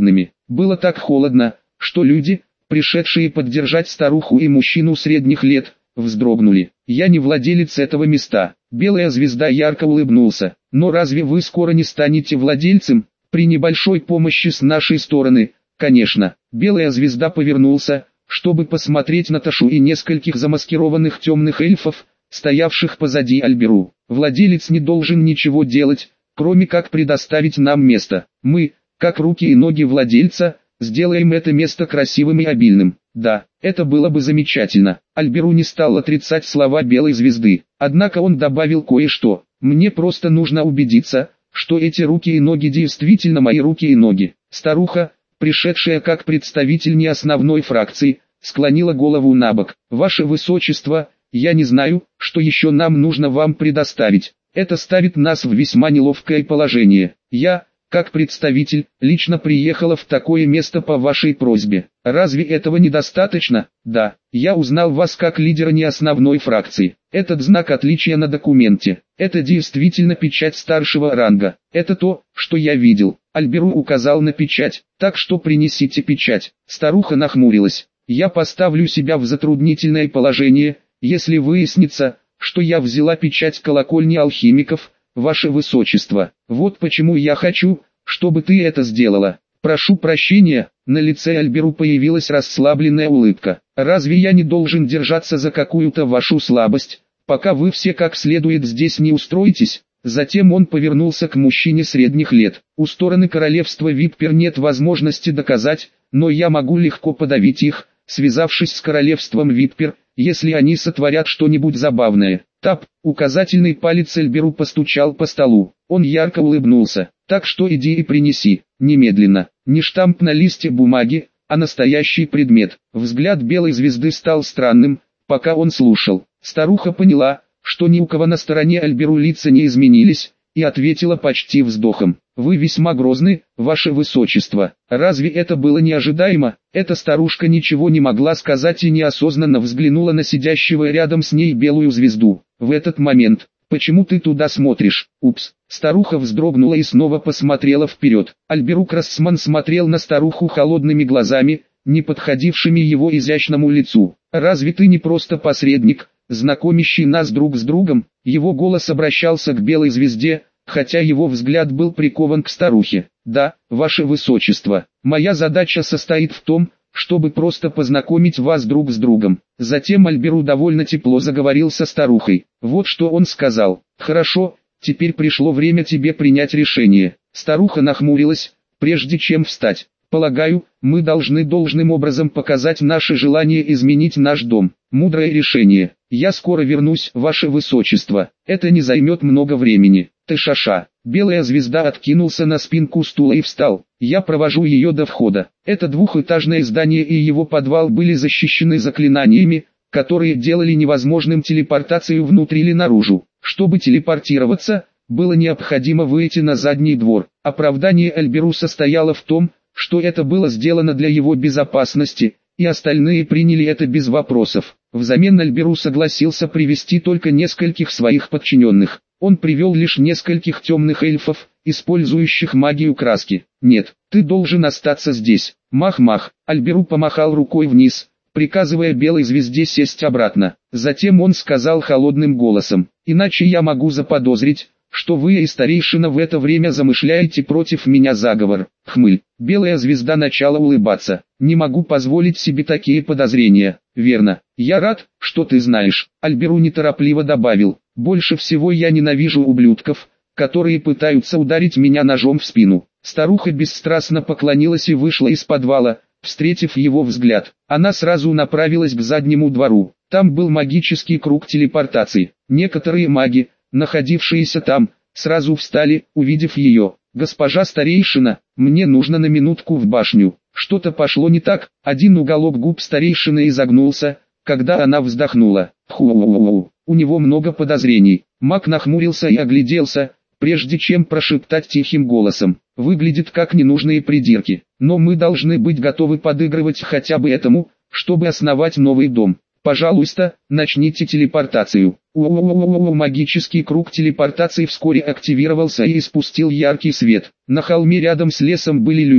Было так холодно, что люди, пришедшие поддержать старуху и мужчину средних лет, вздрогнули. «Я не владелец этого места». Белая звезда ярко улыбнулся. «Но разве вы скоро не станете владельцем? При небольшой помощи с нашей стороны, конечно». Белая звезда повернулся, чтобы посмотреть на Ташу и нескольких замаскированных темных эльфов, стоявших позади Альберу. «Владелец не должен ничего делать, кроме как предоставить нам место. Мы, как руки и ноги владельца, сделаем это место красивым и обильным». Да, это было бы замечательно. Альберу не стал отрицать слова Белой звезды. Однако он добавил кое-что. «Мне просто нужно убедиться, что эти руки и ноги действительно мои руки и ноги». Старуха, пришедшая как представитель не основной фракции, склонила голову набок. «Ваше Высочество, я не знаю, что еще нам нужно вам предоставить. Это ставит нас в весьма неловкое положение. Я, как представитель, лично приехала в такое место по вашей просьбе. Разве этого недостаточно? Да, я узнал вас как лидера не основной фракции. Этот знак отличия на документе. Это действительно печать старшего ранга. Это то, что я видел». Альберу указал на печать. «Так что принесите печать». Старуха нахмурилась. «Я поставлю себя в затруднительное положение, если выяснится, что я взяла печать колокольни алхимиков, ваше высочество. Вот почему я хочу, чтобы ты это сделала». «Прошу прощения», на лице Альберу появилась расслабленная улыбка. «Разве я не должен держаться за какую-то вашу слабость, пока вы все как следует здесь не устроитесь?» Затем он повернулся к мужчине средних лет. «У стороны королевства Виппер нет возможности доказать, но я могу легко подавить их, связавшись с королевством Виппер, если они сотворят что-нибудь забавное». Тап, указательный палец Альберу постучал по столу. Он ярко улыбнулся. «Так что иди и принеси, немедленно. Не штамп на листе бумаги, а настоящий предмет». Взгляд Белой звезды стал странным, пока он слушал. Старуха поняла, что ни у кого на стороне Альберу лица не изменились, и ответила почти вздохом. «Вы весьма грозны, ваше высочество. Разве это было неожидаемо?» Эта старушка ничего не могла сказать и неосознанно взглянула на сидящего рядом с ней Белую звезду. В этот момент: «Почему ты туда смотришь?» «Упс». Старуха вздрогнула и снова посмотрела вперед. Альберу Красман смотрел на старуху холодными глазами, не подходившими его изящному лицу. «Разве ты не просто посредник, знакомящий нас друг с другом?» Его голос обращался к Белой звезде, хотя его взгляд был прикован к старухе. «Да, ваше высочество, моя задача состоит в том, чтобы просто познакомить вас друг с другом». Затем Альберу довольно тепло заговорил со старухой. Вот что он сказал: «Хорошо, теперь пришло время тебе принять решение». Старуха нахмурилась, прежде чем встать. «Полагаю, мы должны должным образом показать наше желание изменить наш дом. Мудрое решение. Я скоро вернусь, ваше высочество. Это не займет много времени». «Ты-ша-ша». Белая звезда откинулся на спинку стула и встал. «Я провожу ее до входа». Это двухэтажное здание и его подвал были защищены заклинаниями, которые делали невозможным телепортацию внутрь или наружу. Чтобы телепортироваться, было необходимо выйти на задний двор. Оправдание Альберу состояло в том, что это было сделано для его безопасности, и остальные приняли это без вопросов. Взамен Альберу согласился привести только нескольких своих подчиненных. Он привел лишь нескольких темных эльфов, использующих магию краски. «Нет, ты должен остаться здесь». Мах-мах. Альберу помахал рукой вниз, приказывая Белой звезде сесть обратно. Затем он сказал холодным голосом: «Иначе я могу заподозрить, что вы и старейшина в это время замышляете против меня заговор». Хмыль. Белая звезда начала улыбаться. «Не могу позволить себе такие подозрения». «Верно. Я рад, что ты знаешь». Альберу неторопливо добавил: «Больше всего я ненавижу ублюдков, которые пытаются ударить меня ножом в спину». Старуха бесстрастно поклонилась и вышла из подвала, встретив его взгляд. Она сразу направилась к заднему двору. Там был магический круг телепортации. Некоторые маги, находившиеся там, сразу встали, увидев ее. «Госпожа старейшина, мне нужно на минутку в башню». Что-то пошло не так. Один уголок губ старейшины изогнулся, когда она вздохнула. Ху-у-у-у. У него много подозрений. Маг нахмурился и огляделся, прежде чем прошептать тихим голосом: «Выглядит как ненужные придирки. Но мы должны быть готовы подыгрывать хотя бы этому, чтобы основать новый дом. Пожалуйста, начните телепортацию». У-у-у-у-у. Магический круг телепортации вскоре активировался и испустил яркий свет. На холме рядом с лесом были люди,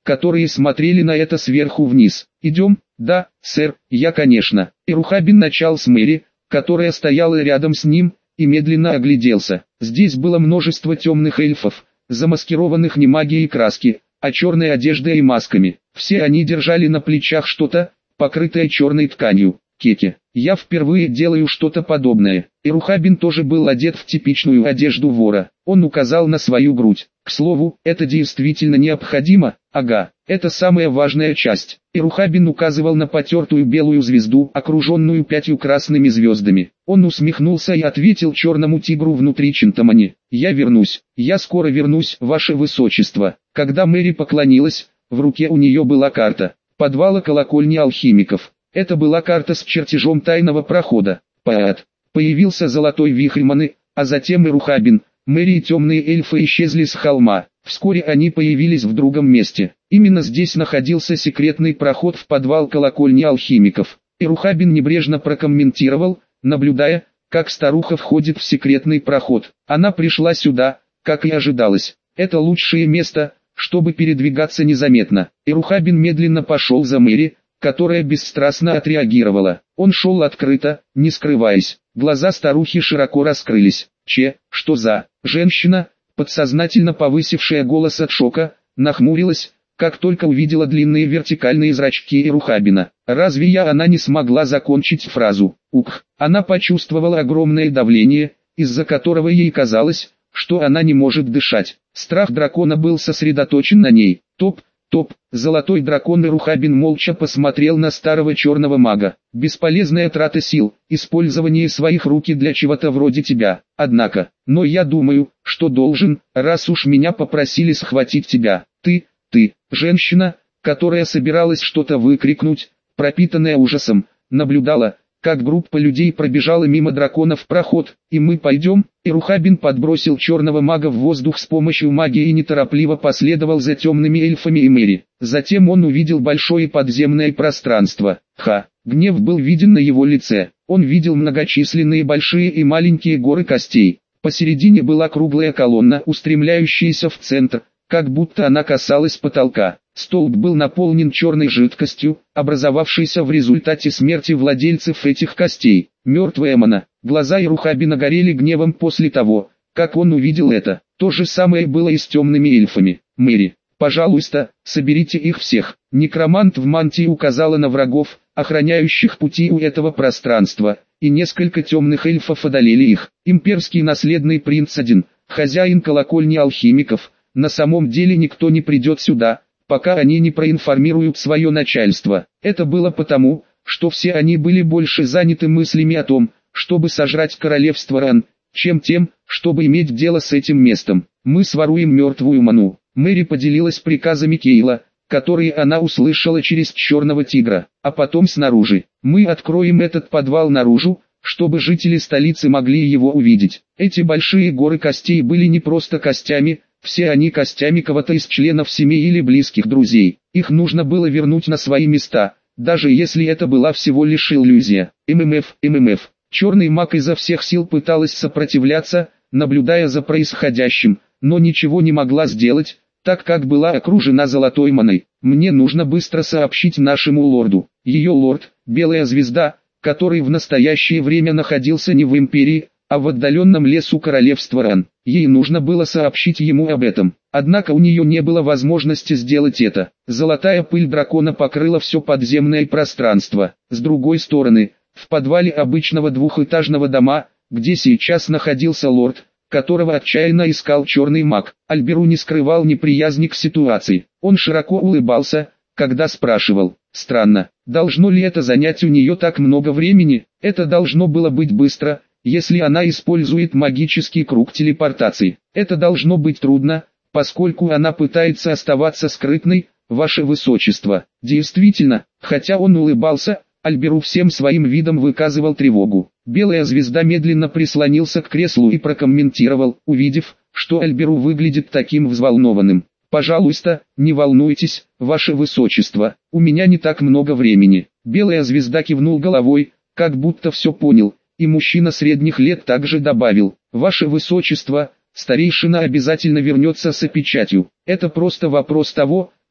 которые смотрели на это сверху вниз. «Идем?» «Да, сэр, я конечно». Ирухабин начал с Мэри, которая стояла рядом с ним, и медленно огляделся. Здесь было множество темных эльфов, замаскированных не магией краски, а черной одеждой и масками. Все они держали на плечах что-то, покрытое черной тканью. Кеки. Я впервые делаю что-то подобное. Ирухабин тоже был одет в типичную одежду вора. Он указал на свою грудь. К слову, это действительно необходимо. Ага, это самая важная часть. Ирухабин указывал на потертую белую звезду, окруженную пятью красными звездами. Он усмехнулся и ответил черному тигру внутри Чинтамани: «Я вернусь. Я скоро вернусь, ваше высочество». Когда Мэри поклонилась, в руке у нее была карта подвала колокольни алхимиков. Это была карта с чертежом тайного прохода. Паат. Появился золотой вихрь маны, а затем Ирухабин, Мэри и темные эльфы исчезли с холма. Вскоре они появились в другом месте. Именно здесь находился секретный проход в подвал колокольни алхимиков. Ирухабин небрежно прокомментировал, наблюдая, как старуха входит в секретный проход. Она пришла сюда, как и ожидалось. Это лучшее место, чтобы передвигаться незаметно. Ирухабин медленно пошел за Мэри, которая бесстрастно отреагировала. Он шел открыто, не скрываясь. Глаза старухи широко раскрылись. «Че, что за...» Женщина, подсознательно повысившая голос от шока, нахмурилась, как только увидела длинные вертикальные зрачки Ирухабина. Разве я она не смогла закончить фразу? Ух, она почувствовала огромное давление, из-за которого ей казалось, что она не может дышать. Страх дракона был сосредоточен на ней. Топ, топ, золотой дракон Ирухабин молча посмотрел на старого черного мага. Бесполезная трата сил, использование своих руки для чего-то вроде тебя. Однако, но я думаю, что должен, раз уж меня попросили схватить тебя. Ты, ты, женщина, которая собиралась что-то выкрикнуть, пропитанная ужасом, наблюдала, как группа людей пробежала мимо дракона в проход. «И мы пойдем?» Ирухабин подбросил черного мага в воздух с помощью магии и неторопливо последовал за темными эльфами и Мэри. Затем он увидел большое подземное пространство. Ха! Гнев был виден на его лице. Он видел многочисленные большие и маленькие горы костей. Посередине была круглая колонна, устремляющаяся в центр, как будто она касалась потолка. Столб был наполнен черной жидкостью, образовавшейся в результате смерти владельцев этих костей. Мертвая мана. Глаза Ирухабина горели гневом после того, как он увидел это. То же самое было и с темными эльфами. «Мэри, пожалуйста, соберите их всех». Некромант в мантии указала на врагов, охраняющих пути у этого пространства, и несколько темных эльфов одолели их. Имперский наследный принц один, хозяин колокольни алхимиков. На самом деле никто не придет сюда, пока они не проинформируют свое начальство. Это было потому, что все они были больше заняты мыслями о том, чтобы сожрать королевство Ран, чем тем, чтобы иметь дело с этим местом. Мы своруем мертвую ману. Мэри поделилась приказами Кейла, которые она услышала через черного тигра, а потом снаружи. Мы откроем этот подвал наружу, чтобы жители столицы могли его увидеть. Эти большие горы костей были не просто костями, все они костями кого-то из членов семьи или близких друзей. Их нужно было вернуть на свои места, даже если это была всего лишь иллюзия. ММФ, ММФ. Черный маг изо всех сил пыталась сопротивляться, наблюдая за происходящим, но ничего не могла сделать, так как была окружена золотой маной. Мне нужно быстро сообщить нашему лорду. Ее лорд, Белая Звезда, который в настоящее время находился не в Империи, а в отдаленном лесу королевства Ран. Ей нужно было сообщить ему об этом. Однако у нее не было возможности сделать это. Золотая пыль дракона покрыла все подземное пространство. С другой стороны, в подвале обычного двухэтажного дома, где сейчас находился лорд, которого отчаянно искал черный маг, Альберу не скрывал неприязни к ситуации. Он широко улыбался, когда спрашивал: «Странно, должно ли это занять у нее так много времени?» Это должно было быть быстро, если она использует магический круг телепортации. Это должно быть трудно, поскольку она пытается оставаться скрытной, ваше высочество. Действительно, хотя он улыбался, Альберу всем своим видом выказывал тревогу. Белая Звезда медленно прислонился к креслу и прокомментировал, увидев, что Альберу выглядит таким взволнованным: «Пожалуйста, не волнуйтесь, ваше высочество, у меня не так много времени». Белая Звезда кивнул головой, как будто все понял. И мужчина средних лет также добавил: «Ваше высочество, старейшина обязательно вернется с печатью. Это просто вопрос того,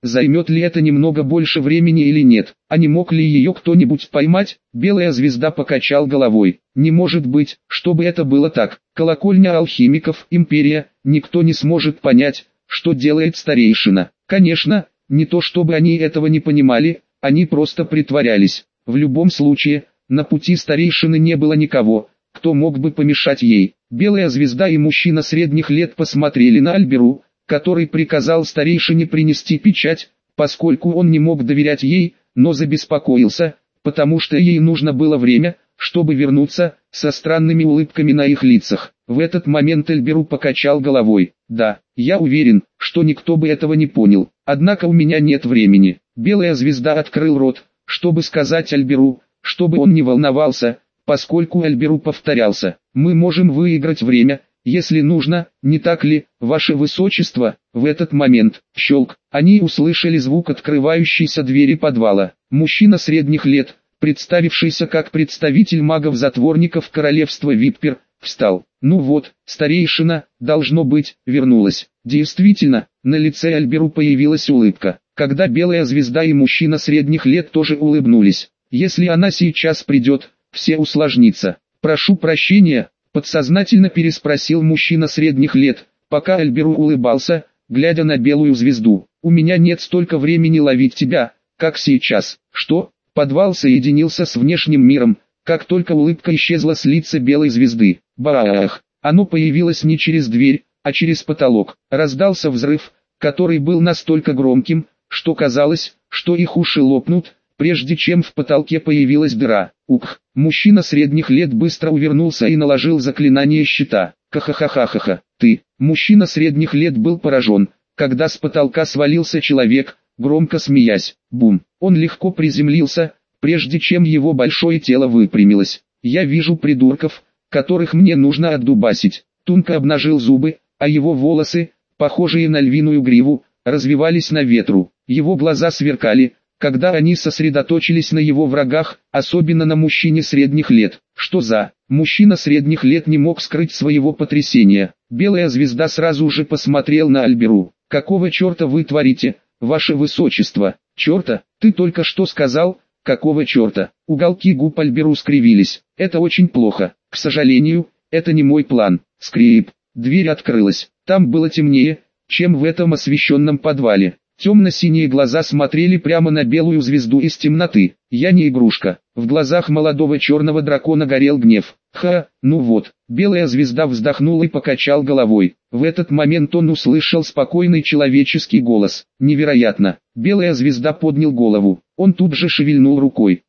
Займет ли это немного больше времени или нет? А не мог ли ее кто-нибудь поймать? Белая звезда покачал головой. Не может быть, чтобы это было так. Колокольня алхимиков, империя, никто не сможет понять, что делает старейшина. Конечно, не то чтобы они этого не понимали, они просто притворялись. В любом случае, на пути старейшины не было никого, кто мог бы помешать ей. Белая звезда и мужчина средних лет посмотрели на Альберу, который приказал старейшине принести печать, поскольку он не мог доверять ей, но забеспокоился, потому что ей нужно было время, чтобы вернуться, со странными улыбками на их лицах. В этот момент Альберу покачал головой. «Да, я уверен, что никто бы этого не понял, однако у меня нет времени». Белая звезда открыл рот, чтобы сказать Альберу, чтобы он не волновался, поскольку Альберу повторялся: «Мы можем выиграть время, если нужно, не так ли, ваше высочество?» В этот момент, щелк, они услышали звук открывающейся двери подвала. Мужчина средних лет, представившийся как представитель магов-затворников королевства Виппер, встал. «Ну вот, старейшина, должно быть, вернулась». Действительно, на лице Альберу появилась улыбка. Когда белая звезда и мужчина средних лет тоже улыбнулись. «Если она сейчас придет, все усложнится». «Прошу прощения», подсознательно переспросил мужчина средних лет, пока Альберу улыбался, глядя на белую звезду. «У меня нет столько времени ловить тебя, как сейчас». «Что?» Подвал соединился с внешним миром, как только улыбка исчезла с лица белой звезды. Баах! Оно появилось не через дверь, а через потолок. Раздался взрыв, который был настолько громким, что казалось, что их уши лопнут, прежде чем в потолке появилась дыра. Ух! Мужчина средних лет быстро увернулся и наложил заклинание щита. Ха-ха-ха-ха-ха! Ты! Мужчина средних лет был поражен, когда с потолка свалился человек, громко смеясь. Бум! Он легко приземлился, прежде чем его большое тело выпрямилось. «Я вижу придурков, которых мне нужно отдубасить». Тунка обнажил зубы, а его волосы, похожие на львиную гриву, развивались на ветру. Его глаза сверкали, когда они сосредоточились на его врагах, особенно на мужчине средних лет. Что за... Мужчина средних лет не мог скрыть своего потрясения. Белая звезда сразу же посмотрел на Альберу. «Какого черта вы творите, ваше высочество?» «Черта? Ты только что сказал, какого черта?» Уголки губ Альберу скривились. «Это очень плохо. К сожалению, это не мой план». Скрип. Дверь открылась. Там было темнее, чем в этом освещенном подвале. Темно-синие глаза смотрели прямо на белую звезду из темноты. «Я не игрушка». В глазах молодого черного дракона горел гнев. «Ха, ну вот». Белая звезда вздохнул и покачал головой. В этот момент он услышал спокойный человеческий голос. «Невероятно». Белая звезда поднял голову. Он тут же шевельнул рукой.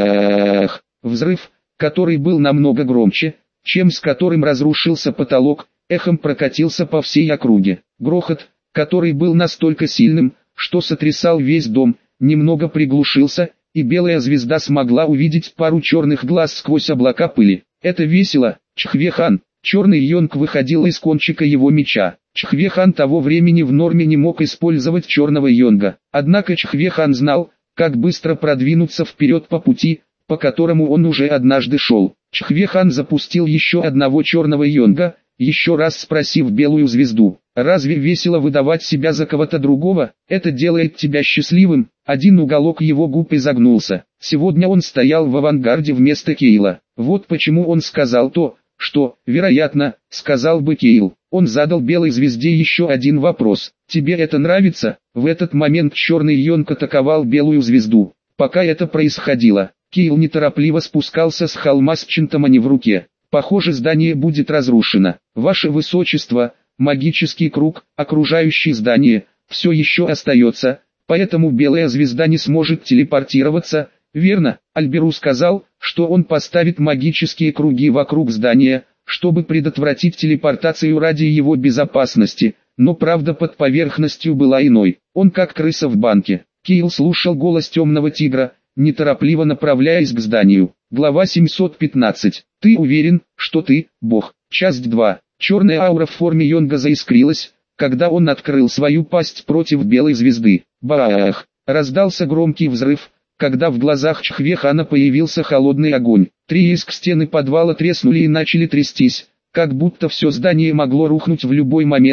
Бах! Взрыв, который был намного громче, чем с которым разрушился потолок, эхом прокатился по всей округе. Грохот, который был настолько сильным, что сотрясал весь дом, немного приглушился, и белая звезда смогла увидеть пару черных глаз сквозь облака пыли. «Это весело, Чхве-хан». Черный йонг выходил из кончика его меча. Чхве-хан того времени в норме не мог использовать черного йонга. Однако Чхве-хан знал, как быстро продвинуться вперед по пути, по которому он уже однажды шел. Чхве-хан запустил еще одного черного йонга, еще раз спросив белую звезду: «Разве весело выдавать себя за кого-то другого? Это делает тебя счастливым?» Один уголок его губ изогнулся. Сегодня он стоял в авангарде вместо Кейла. Вот почему он сказал то, что, вероятно, сказал бы Кейл. Он задал белой звезде еще один вопрос. «Тебе это нравится?» В этот момент черный йонг атаковал белую звезду. Пока это происходило, Кейл неторопливо спускался с холма с Чинтамани в руке. «Похоже, здание будет разрушено. Ваше Высочество, магический круг, окружающий здание, все еще остается, поэтому белая звезда не сможет телепортироваться». «Верно», Альберу сказал, что он поставит магические круги вокруг здания, чтобы предотвратить телепортацию ради его безопасности, но правда под поверхностью была иной. Он как крыса в банке. Кейл слушал голос темного тигра, неторопливо направляясь к зданию. Глава семьсот пятнадцать. «Ты уверен, что ты, бог?» Часть два. Черная аура в форме йонга заискрилась, когда он открыл свою пасть против белой звезды. Баах! Раздался громкий взрыв, когда в глазах Чхве-хана появился холодный огонь. Три иск стены подвала треснули и начали трястись, как будто все здание могло рухнуть в любой момент,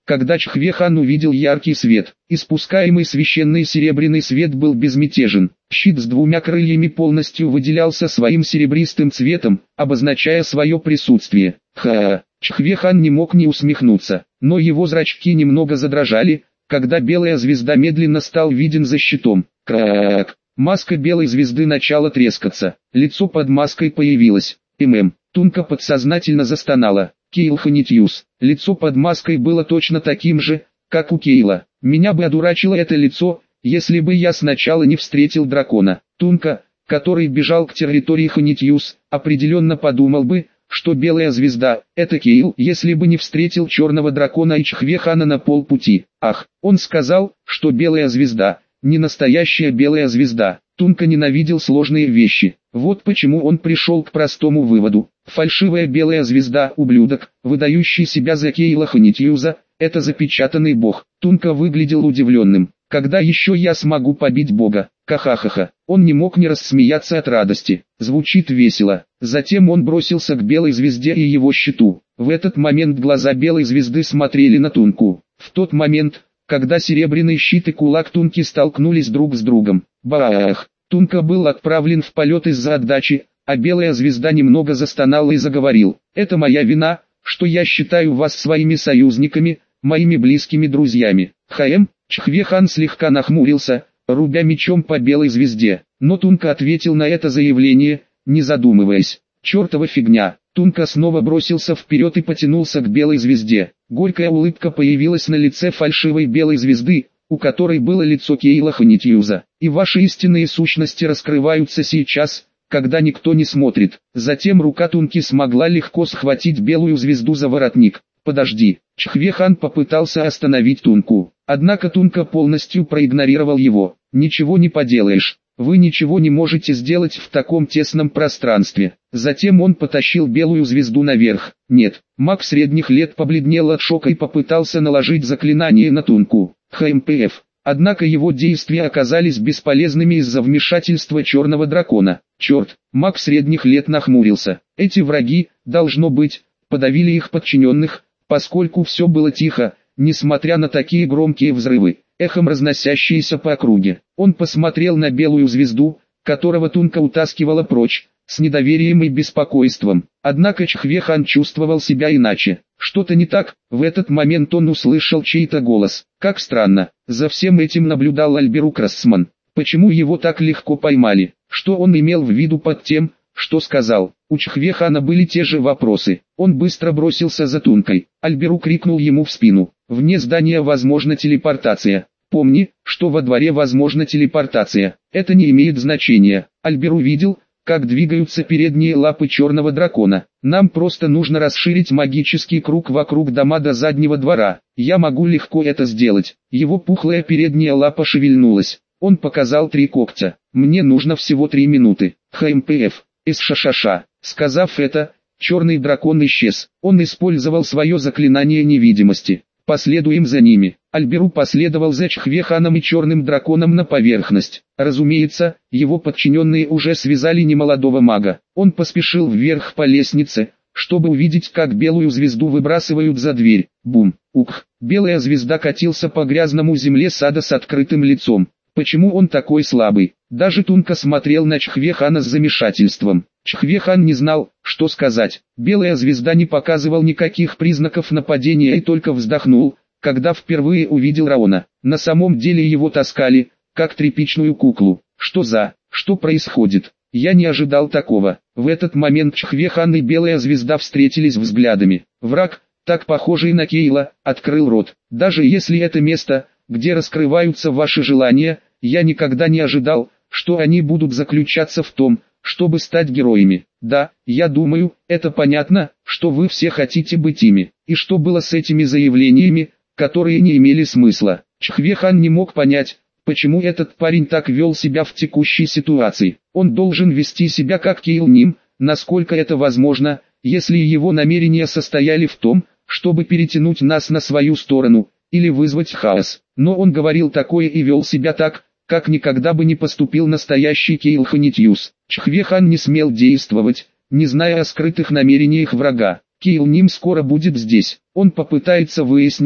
когда Чхве-хан увидел яркий свет. Испускаемый священный серебряный свет был безмятежен. Щит с двумя крыльями полностью выделялся своим серебристым цветом, обозначая свое присутствие. Ха! Чхве-хан не мог не усмехнуться, но его зрачки немного задрожали, когда белая звезда медленно стал виден за щитом. Крак! Маска белой звезды начала трескаться. Лицо под маской появилось. ММ. Тунка подсознательно застонала. Кейл Ханитьюс. Лицо под маской было точно таким же, как у Кейла. Меня бы одурачило это лицо, если бы я сначала не встретил дракона. Тунка, который бежал к территории Ханитьюс, определенно подумал бы, что белая звезда – это Кейл, если бы не встретил черного дракона и Чхве-хана на полпути. Ах, он сказал, что белая звезда – не настоящая белая звезда. Тунка ненавидел сложные вещи. Вот почему он пришел к простому выводу. Фальшивая белая звезда, ублюдок, выдающий себя за Кейла Ханитьюза, это запечатанный бог. Тунка выглядел удивленным. Когда еще я смогу побить бога? Ха-ха-ха. Он не мог не рассмеяться от радости. Звучит весело. Затем он бросился к белой звезде и его щиту. В этот момент глаза белой звезды смотрели на Тунку. В тот момент, когда серебряный щит и кулак Тунки столкнулись друг с другом. Баах! Тунка был отправлен в полет из-за отдачи, а белая звезда немного застонала и заговорил. «Это моя вина, что я считаю вас своими союзниками, моими близкими друзьями». ХМ, Чхве-хан слегка нахмурился, рубя мечом по белой звезде, но Тунка ответил на это заявление, не задумываясь. «Чертова фигня». Тунка снова бросился вперед и потянулся к белой звезде. Горькая улыбка появилась на лице фальшивой белой звезды, у которой было лицо Кейла Ханитьюза. «И ваши истинные сущности раскрываются сейчас, когда никто не смотрит». Затем рука Тунки смогла легко схватить белую звезду за воротник. «Подожди». Чхве-хан попытался остановить Тунку, однако Тунка полностью проигнорировал его. «Ничего не поделаешь. Вы ничего не можете сделать в таком тесном пространстве». Затем он потащил белую звезду наверх. Нет, маг средних лет побледнел от шока и попытался наложить заклинание на Тунку. ХМПФ. Однако его действия оказались бесполезными из-за вмешательства черного дракона. Черт, маг средних лет нахмурился. Эти враги, должно быть, подавили их подчиненных, поскольку все было тихо, несмотря на такие громкие взрывы, эхом разносящиеся по округе. Он посмотрел на белую звезду, которого Тунка утаскивала прочь, с недоверием и беспокойством. Однако Чхве-хан чувствовал себя иначе. Что-то не так. В этот момент он услышал чей-то голос. Как странно. За всем этим наблюдал Альберу Крассман. Почему его так легко поймали? Что он имел в виду под тем, что сказал? У Чхве-хана были те же вопросы. Он быстро бросился за Тункой. Альберу крикнул ему в спину. Вне здания возможна телепортация. Помни, что во дворе возможна телепортация. Это не имеет значения. Альберу видел, как двигаются передние лапы черного дракона. Нам просто нужно расширить магический круг вокруг дома до заднего двора. Я могу легко это сделать. Его пухлая передняя лапа шевельнулась. Он показал три когтя. Мне нужно всего три минуты. ХМПФ. Исшашаша. Сказав это, черный дракон исчез. Он использовал свое заклинание невидимости. Последуем за ними. Альберу последовал за Чхве-ханом и черным драконом на поверхность. Разумеется, его подчиненные уже связали немолодого мага. Он поспешил вверх по лестнице, чтобы увидеть, как белую звезду выбрасывают за дверь. Бум, ух, белая звезда катился по грязному земле сада с открытым лицом. Почему он такой слабый? Даже Тунка смотрел на Чхве-хана с замешательством. Чхве-хан не знал, что сказать. Белая звезда не показывал никаких признаков нападения и только вздохнул, когда впервые увидел Раона. На самом деле его таскали, как тряпичную куклу. Что за... Что происходит? Я не ожидал такого. В этот момент Чхве-хан и белая звезда встретились взглядами. Враг, так похожий на Кейла, открыл рот. Даже если это место, где раскрываются ваши желания, я никогда не ожидал, что они будут заключаться в том, чтобы стать героями. Да, я думаю, это понятно, что вы все хотите быть ими. И что было с этими заявлениями, которые не имели смысла? Чхве-хан не мог понять, почему этот парень так вел себя в текущей ситуации. Он должен вести себя как Кейл Ним, насколько это возможно, если его намерения состояли в том, чтобы перетянуть нас на свою сторону, или вызвать хаос. Но он говорил такое и вел себя так, как никогда бы не поступил настоящий Кейл Ханитьюс. Чхве-хан не смел действовать, не зная о скрытых намерениях врага. Кейл Ним скоро будет здесь. Он попытается выяснить,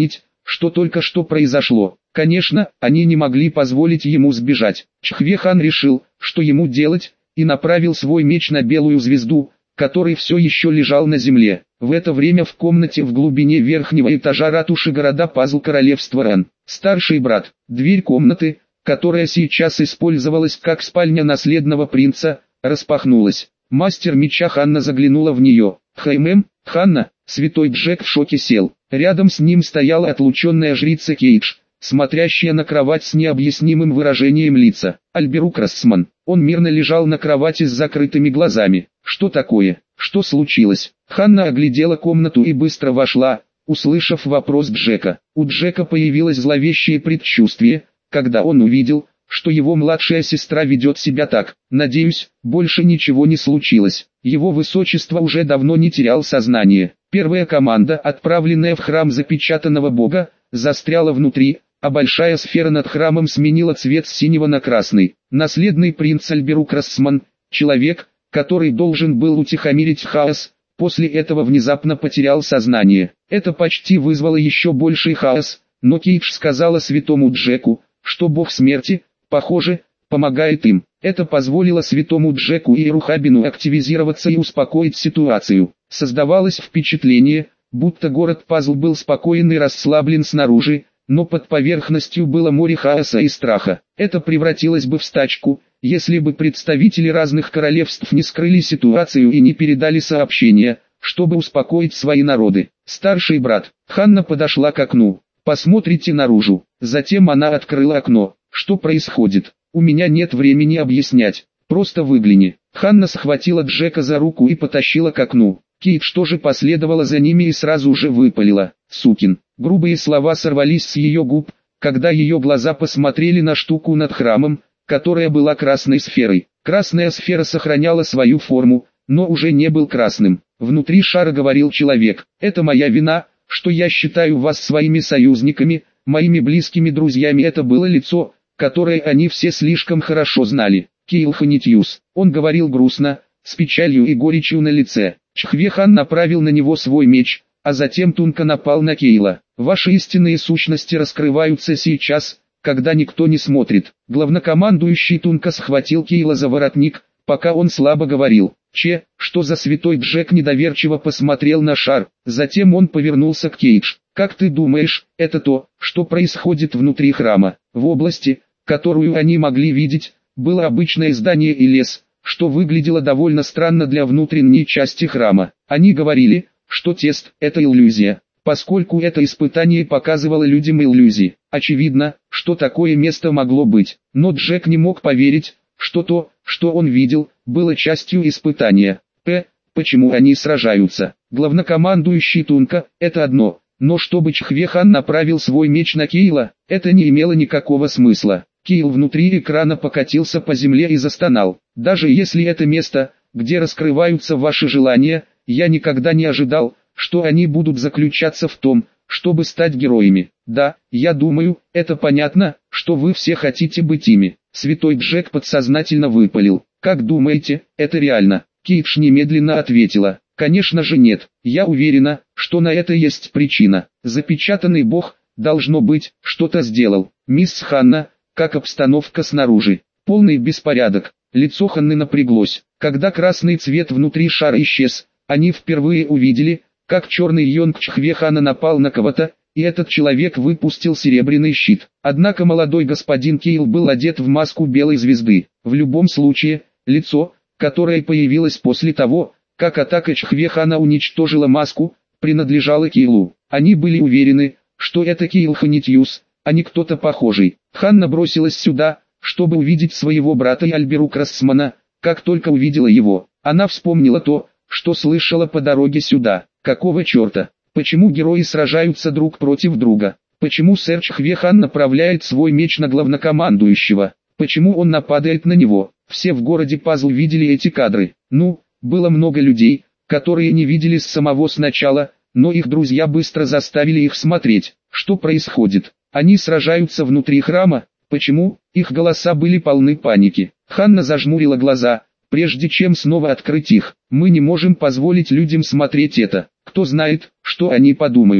что только что произошло. Конечно, они не могли позволить ему сбежать. Чхве-хан решил, что ему делать, и направил свой меч на белую звезду, который все еще лежал на земле. В это время в комнате в глубине верхнего этажа ратуши города Пазл королевства Рен, старший брат, дверь комнаты, которая сейчас использовалась как спальня наследного принца, распахнулась. Мастер меча Ханна заглянула в нее. «Хаймэм, Ханна!» Святой Джек в шоке сел. Рядом с ним стояла отлученная жрица Кейдж, смотрящая на кровать с необъяснимым выражением лица. Альберук Рассман. Он мирно лежал на кровати с закрытыми глазами. «Что такое? Что случилось?» Ханна оглядела комнату и быстро вошла, услышав вопрос Джека. У Джека появилось зловещее предчувствие, когда он увидел, что его младшая сестра ведет себя так. «Надеюсь, больше ничего не случилось. Его высочество уже давно не терял сознание». Первая команда, отправленная в храм запечатанного бога, застряла внутри, а большая сфера над храмом сменила цвет с синего на красный. Наследный принц Альберук Рассман, человек, который должен был утихомирить хаос, после этого внезапно потерял сознание. Это почти вызвало еще больший хаос, но Кейдж сказала святому Джеку, что бог смерти, похоже, помогает им. Это позволило святому Джеку и Рухабину активизироваться и успокоить ситуацию. Создавалось впечатление, будто город Пазл был спокоен и расслаблен снаружи, но под поверхностью было море хаоса и страха. Это превратилось бы в стачку, если бы представители разных королевств не скрыли ситуацию и не передали сообщения, чтобы успокоить свои народы. Старший брат, Ханна подошла к окну. «Посмотрите наружу». Затем она открыла окно. «Что происходит? У меня нет времени объяснять. Просто выгляни». Ханна схватила Джека за руку и потащила к окну. Кейдж тоже последовала за ними и сразу же выпалила: «Сукин». Грубые слова сорвались с ее губ, когда ее глаза посмотрели на штуку над храмом, которая была красной сферой. Красная сфера сохраняла свою форму, но уже не был красным. Внутри шара говорил человек: «Это моя вина, что я считаю вас своими союзниками, моими близкими друзьями». Это было лицо, которое они все слишком хорошо знали. Кейл Ханитьюс. Он говорил грустно, с печалью и горечью на лице. Чхве-хан направил на него свой меч, а затем тонко напал на Кейла. «Ваши истинные сущности раскрываются сейчас, когда никто не смотрит». Главнокомандующий тонко схватил Кейла за воротник, пока он слабо говорил: «Че, что за святой?» Джек недоверчиво посмотрел на шар, затем он повернулся к Кейдж. «Как ты думаешь, это то, что происходит внутри храма?» В области, которую они могли видеть, было обычное здание и лес, что выглядело довольно странно для внутренней части храма. Они говорили, что тест – это иллюзия, поскольку это испытание показывало людям иллюзии. Очевидно, что такое место могло быть, но Джек не мог поверить, что то, что он видел, было частью испытания. П. Почему они сражаются? Главнокомандующий Тунка – это одно, но чтобы Чхве-хан направил свой меч на Кейла, это не имело никакого смысла. Кейл внутри экрана покатился по земле и застонал. «Даже если это место, где раскрываются ваши желания, я никогда не ожидал, что они будут заключаться в том, чтобы стать героями. Да, я думаю, это понятно, что вы все хотите быть ими». Святой Джек подсознательно выпалил: «Как думаете, это реально?» Кейдж немедленно ответила: «Конечно же нет. Я уверена, что на это есть причина. Запечатанный бог, должно быть, что-то сделал». «Мисс Ханна, как обстановка снаружи?» «Полный беспорядок». Лицо Ханны напряглось. Когда красный цвет внутри шара исчез, они впервые увидели, как черный йонг Чхве-хана напал на кого-то, и этот человек выпустил серебряный щит. Однако молодой господин Кейл был одет в маску белой звезды. В любом случае, лицо, которое появилось после того, как атака Чхве-хана уничтожила маску, принадлежало Кейлу. Они были уверены, что это Кейл Ханитьюс, а не кто-то похожий. Ханна бросилась сюда, чтобы увидеть своего брата и Альберук Рассмана. Как только увидела его, она вспомнила то, что слышала по дороге сюда. Какого черта? Почему герои сражаются друг против друга? Почему сэр Чхве-хан направляет свой меч на главнокомандующего? Почему он нападает на него? Все в городе Пазл видели эти кадры. Ну, было много людей, которые не видели с самого начала, но их друзья быстро заставили их смотреть. Что происходит? Они сражаются внутри храма. Почему? Их голоса были полны паники. Ханна зажмурила глаза, прежде чем снова открыть их. «Мы не можем позволить людям смотреть это. Кто знает, что они подумают.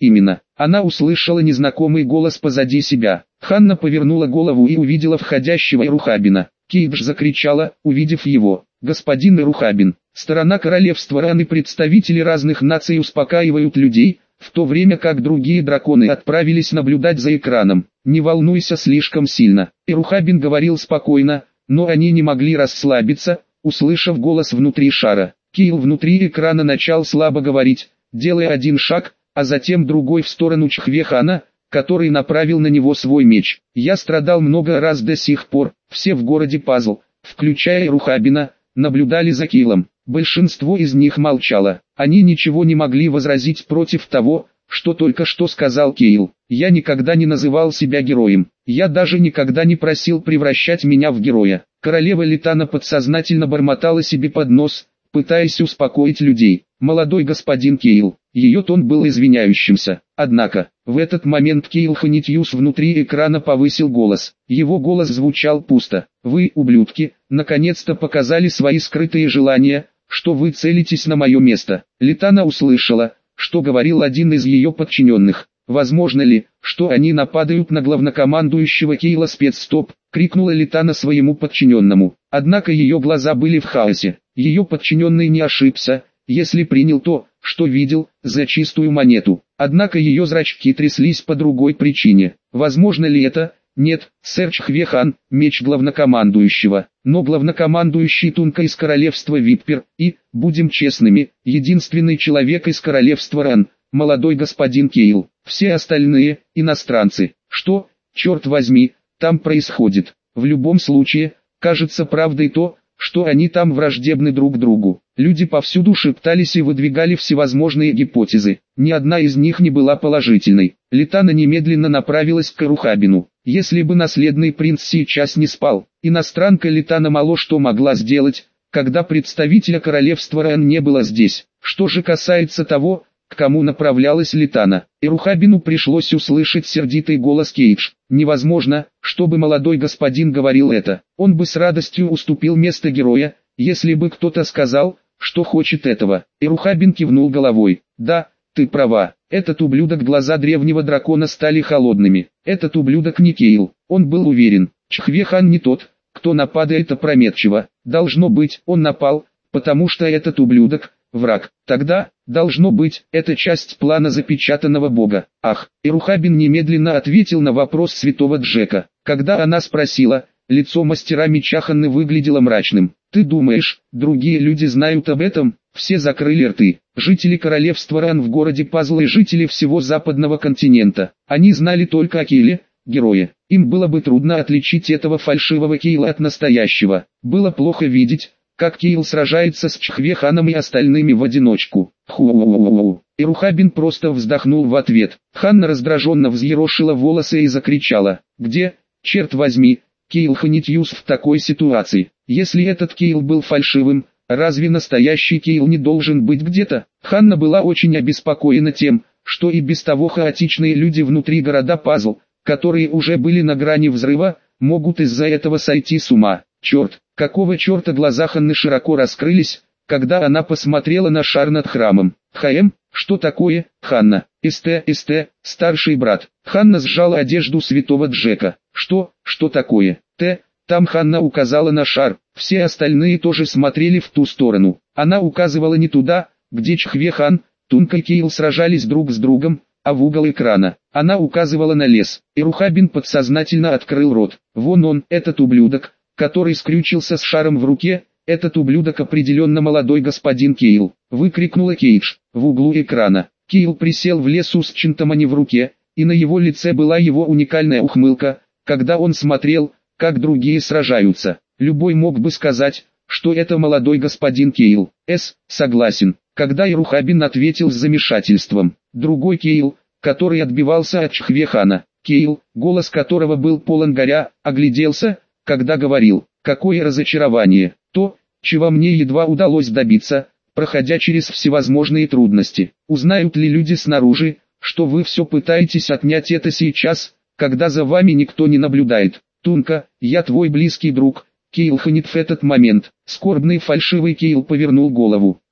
именно. Она услышала незнакомый голос позади себя. Ханна повернула голову и увидела входящего Ирухабина. Кейдж закричала, увидев его: «Господин Ирухабин!» Сторона королевства Ран и представители разных наций успокаивают людей, в то время как другие драконы отправились наблюдать за экраном. «Не волнуйся слишком сильно», Ирухабин говорил спокойно, но они не могли расслабиться, услышав голос внутри шара. Кейл внутри экрана начал слабо говорить, делая один шаг, а затем другой в сторону Чхвехана, который направил на него свой меч. «Я страдал много раз до сих пор, все в городе Пазл, включая Ирухабина, наблюдали за Кейлом. Большинство из них молчало. Они ничего не могли возразить против того, что только что сказал Кейл. Я никогда не называл себя героем. Я даже никогда не просил превращать меня в героя». Королева Литана подсознательно бормотала себе под нос, пытаясь успокоить людей. «Молодой господин Кейл». Ее тон был извиняющимся. Однако, в этот момент Кейл Ханитьюс внутри экрана повысил голос. Его голос звучал пусто. «Вы, ублюдки, наконец-то показали свои скрытые желания, что вы целитесь на мое место». Литана услышала, что говорил один из ее подчиненных. «Возможно ли, что они нападают на главнокомандующего Кейла?» «Спецстоп!» — крикнула Литана своему подчиненному. Однако ее глаза были в хаосе. Ее подчиненный не ошибся, если принял то, что видел, за чистую монету. Однако ее зрачки тряслись по другой причине. Возможно ли это? Нет, сэр Чхвехан, меч главнокомандующего. Но главнокомандующий Тунка из королевства Виппер и, будем честными, единственный человек из королевства Ран, молодой господин Кейл. Все остальные – иностранцы. Что, черт возьми, там происходит? В любом случае, кажется правдой то, что они там враждебны друг другу. Люди повсюду шептались и выдвигали всевозможные гипотезы. Ни одна из них не была положительной. Литана немедленно направилась к Ирухабину. Если бы наследный принц сейчас не спал, иностранка Литана мало что могла сделать, когда представителя королевства Ран не было здесь. Что же касается того, к кому направлялась Литана, Ирухабину пришлось услышать сердитый голос Кейдж. Невозможно, чтобы молодой господин говорил это. Он бы с радостью уступил место героя, если бы кто-то сказал, что хочет этого. Ирухабин кивнул головой. «Да, ты права. Этот ублюдок». Глаза древнего дракона стали холодными. «Этот ублюдок не Кейл». Он был уверен. Чхвехан не тот, кто нападает опрометчиво. Должно быть, он напал, потому что этот ублюдок — враг. Тогда, должно быть, это часть плана запечатанного бога. Ах, Ирухабин немедленно ответил на вопрос святого Джека. Когда она спросила, лицо мастера меча Ханны выглядело мрачным. «Ты думаешь, другие люди знают об этом?» Все закрыли рты. Жители королевства Ран в городе Пазл и жители всего западного континента. Они знали только о Кейле, герое. Им было бы трудно отличить этого фальшивого Кейла от настоящего. Было плохо видеть, как Кейл сражается с Чхвеханом и остальными в одиночку. Ху-у-у-у. Ирухабин просто вздохнул в ответ. Ханна раздраженно взъерошила волосы и закричала. «Где, черт возьми, Кейл Ханитьюс в такой ситуации? Если этот Кейл был фальшивым, разве настоящий Кейл не должен быть где-то?» Ханна была очень обеспокоена тем, что и без того хаотичные люди внутри города Пазл, которые уже были на грани взрыва, могут из-за этого сойти с ума. Черт, какого черта? Глаза Ханны широко раскрылись, когда она посмотрела на шар над храмом. «Хм, что такое, Ханна?» «СТ, СТ, старший брат». Ханна сжала одежду святого Джека. «Что, что такое?» «Т». Там Ханна указала на шар, все остальные тоже смотрели в ту сторону. Она указывала не туда, где Чхвехан, Тунка и Кейл сражались друг с другом, а в угол экрана. Она указывала на лес. Ирухабин подсознательно открыл рот. «Вон он, этот ублюдок, который скрючился с шаром в руке, этот ублюдок определенно молодой господин Кейл», — выкрикнула Кейдж. В углу экрана Кейл присел в лесу с Чинтамани в руке, и на его лице была его уникальная ухмылка, когда он смотрел, как другие сражаются. Любой мог бы сказать, что это молодой господин Кейл. С. Согласен. Когда Ирухабин ответил с замешательством. Другой Кейл, который отбивался от Чхвехана. Кейл, голос которого был полон горя, огляделся, когда говорил. Какое разочарование. То, чего мне едва удалось добиться, проходя через всевозможные трудности. Узнают ли люди снаружи, что вы все пытаетесь отнять это сейчас, когда за вами никто не наблюдает? Тунка, я твой близкий друг. Кейл Ханит в этот момент. Скорбный фальшивый Кейл повернул голову.